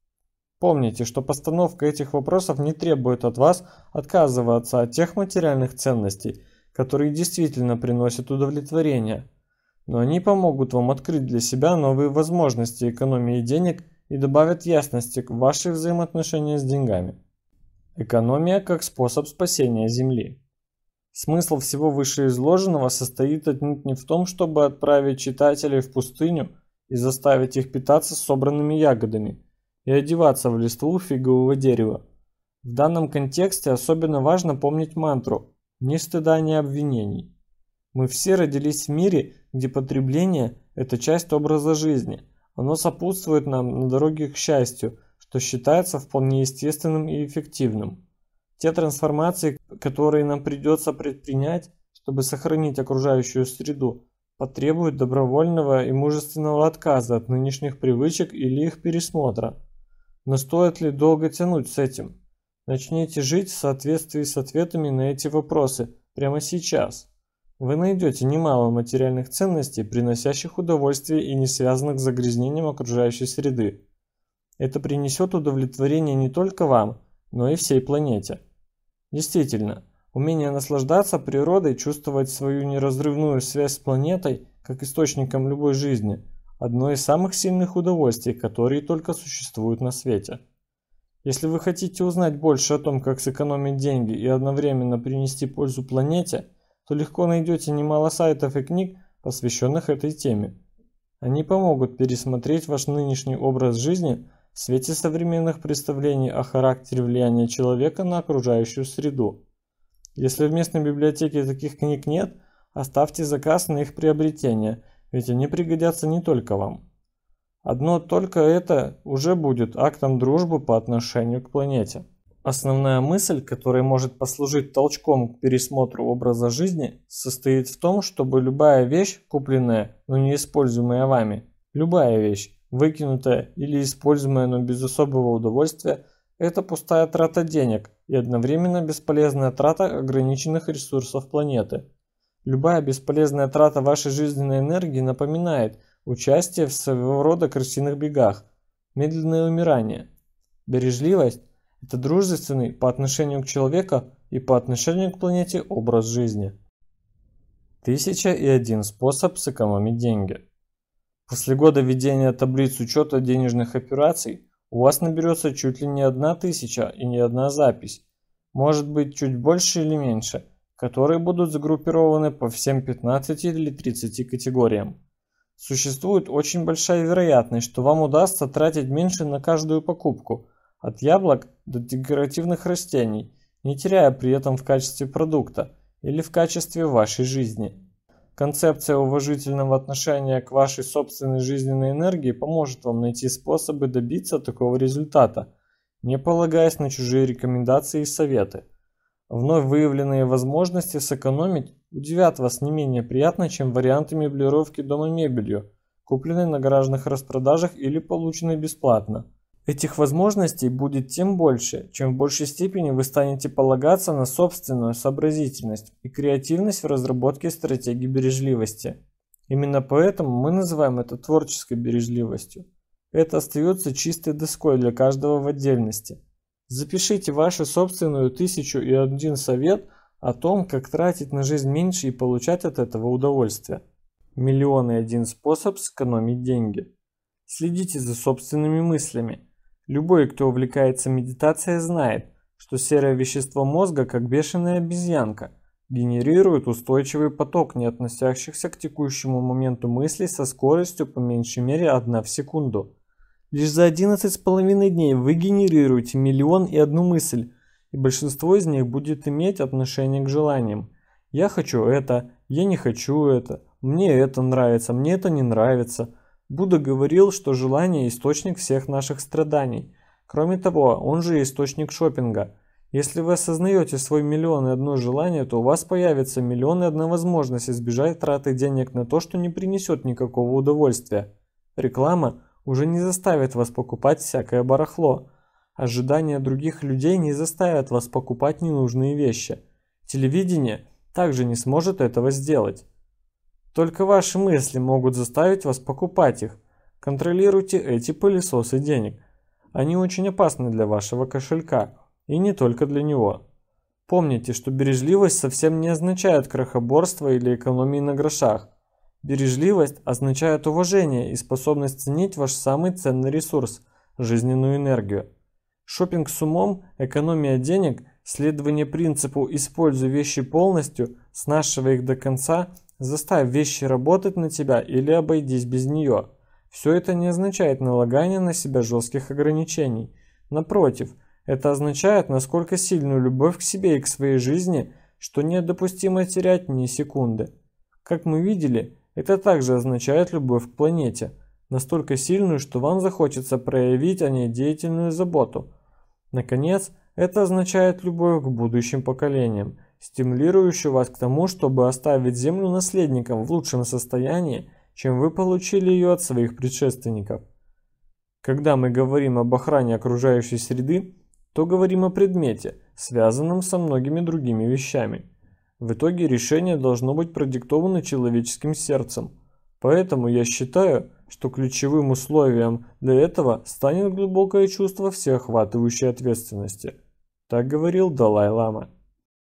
Помните, что постановка этих вопросов не требует от вас отказываться от тех материальных ценностей, которые действительно приносят удовлетворение, но они помогут вам открыть для себя новые возможности экономии денег и добавят ясности в ваши взаимоотношения с деньгами. Экономия как способ спасения Земли. Смысл всего вышеизложенного состоит отнюдь не в том, чтобы отправить читателей в пустыню и заставить их питаться собранными ягодами и одеваться в листву фигового дерева. В данном контексте особенно важно помнить мантру «ни стыда, ни обвинений». Мы все родились в мире, где потребление – это часть образа жизни. Оно сопутствует нам на дороге к счастью, что считается вполне естественным и эффективным. Те трансформации, которые нам придется предпринять, чтобы сохранить окружающую среду, потребуют добровольного и мужественного отказа от нынешних привычек или их пересмотра. Но стоит ли долго тянуть с этим? Начните жить в соответствии с ответами на эти вопросы прямо сейчас. Вы найдете немало материальных ценностей, приносящих удовольствие и не связанных с загрязнением окружающей среды. Это принесет удовлетворение не только вам, но и всей планете. Действительно, умение наслаждаться природой, чувствовать свою неразрывную связь с планетой, как источником любой жизни – одно из самых сильных удовольствий, которые только существуют на свете. Если вы хотите узнать больше о том, как сэкономить деньги и одновременно принести пользу планете, то легко найдете немало сайтов и книг, посвященных этой теме. Они помогут пересмотреть ваш нынешний образ жизни в свете современных представлений о характере влияния человека на окружающую среду. Если в местной библиотеке таких книг нет, оставьте заказ на их приобретение, ведь они пригодятся не только вам. Одно только это уже будет актом дружбы по отношению к планете. Основная мысль, которая может послужить толчком к пересмотру образа жизни, состоит в том, чтобы любая вещь, купленная, но не используемая вами, любая вещь, выкинутая или используемая, но без особого удовольствия, это пустая трата денег и одновременно бесполезная трата ограниченных ресурсов планеты. Любая бесполезная трата вашей жизненной энергии напоминает участие в своего рода крысиных бегах, медленное умирание. Бережливость – это дружественный по отношению к человеку и по отношению к планете образ жизни. 1001 способ сэкономить деньги. После года ведения таблиц учета денежных операций у вас наберется чуть ли не 1000 и не одна запись, может быть чуть больше или меньше, которые будут загруппированы по всем 15 или 30 категориям. Существует очень большая вероятность, что вам удастся тратить меньше на каждую покупку, от яблок до декоративных растений, не теряя при этом в качестве продукта или в качестве вашей жизни. Концепция уважительного отношения к вашей собственной жизненной энергии поможет вам найти способы добиться такого результата, не полагаясь на чужие рекомендации и советы. Вновь выявленные возможности сэкономить удивят вас не менее приятно, чем варианты меблировки дома мебелью, купленной на гаражных распродажах или полученной бесплатно. Этих возможностей будет тем больше, чем в большей степени вы станете полагаться на собственную сообразительность и креативность в разработке стратегий бережливости. Именно поэтому мы называем это творческой бережливостью. Это остается чистой доской для каждого в отдельности. Запишите вашу собственную 1001 совет о том, как тратить на жизнь меньше и получать от этого удовольствие. 1,000,001 способ сэкономить деньги. Следите за собственными мыслями. Любой, кто увлекается медитацией, знает, что серое вещество мозга, как бешеная обезьянка, генерирует устойчивый поток, не относящихся к текущему моменту мыслей со скоростью по меньшей мере 1 в секунду. Лишь за 11,5 дней вы генерируете 1,000,001 мысль, и большинство из них будет иметь отношение к желаниям. Я хочу это, я не хочу это, мне это нравится, мне это не нравится. Будда говорил, что желание – источник всех наших страданий. Кроме того, он же источник шопинга. Если вы осознаете свой 1 1 желание, то у вас появится 1 возможность избежать траты денег на то, что не принесет никакого удовольствия. Реклама уже не заставит вас покупать всякое барахло. Ожидания других людей не заставят вас покупать ненужные вещи. Телевидение также не сможет этого сделать. Только ваши мысли могут заставить вас покупать их. Контролируйте эти пылесосы денег. Они очень опасны для вашего кошелька, и не только для него. Помните, что бережливость совсем не означает крохоборство или экономии на грошах. Бережливость означает уважение и способность ценить ваш самый ценный ресурс – жизненную энергию. Шопинг с умом, экономия денег, следование принципу «используй вещи полностью», снашивай их до конца, заставь вещи работать на тебя или обойдись без нее. Все это не означает налагание на себя жестких ограничений. Напротив, это означает, насколько сильную любовь к себе и к своей жизни, что недопустимо терять ни секунды. Как мы видели, это также означает любовь к планете, настолько сильную, что вам захочется проявить о ней деятельную заботу. Наконец, это означает любовь к будущим поколениям, стимулирующую вас к тому, чтобы оставить Землю наследникам в лучшем состоянии, чем вы получили ее от своих предшественников. Когда мы говорим об охране окружающей среды, то говорим о предмете, связанном со многими другими вещами. В итоге решение должно быть продиктовано человеческим сердцем. Поэтому я считаю, что ключевым условием для этого станет глубокое чувство всеохватывающей ответственности. Так говорил Далай-лама.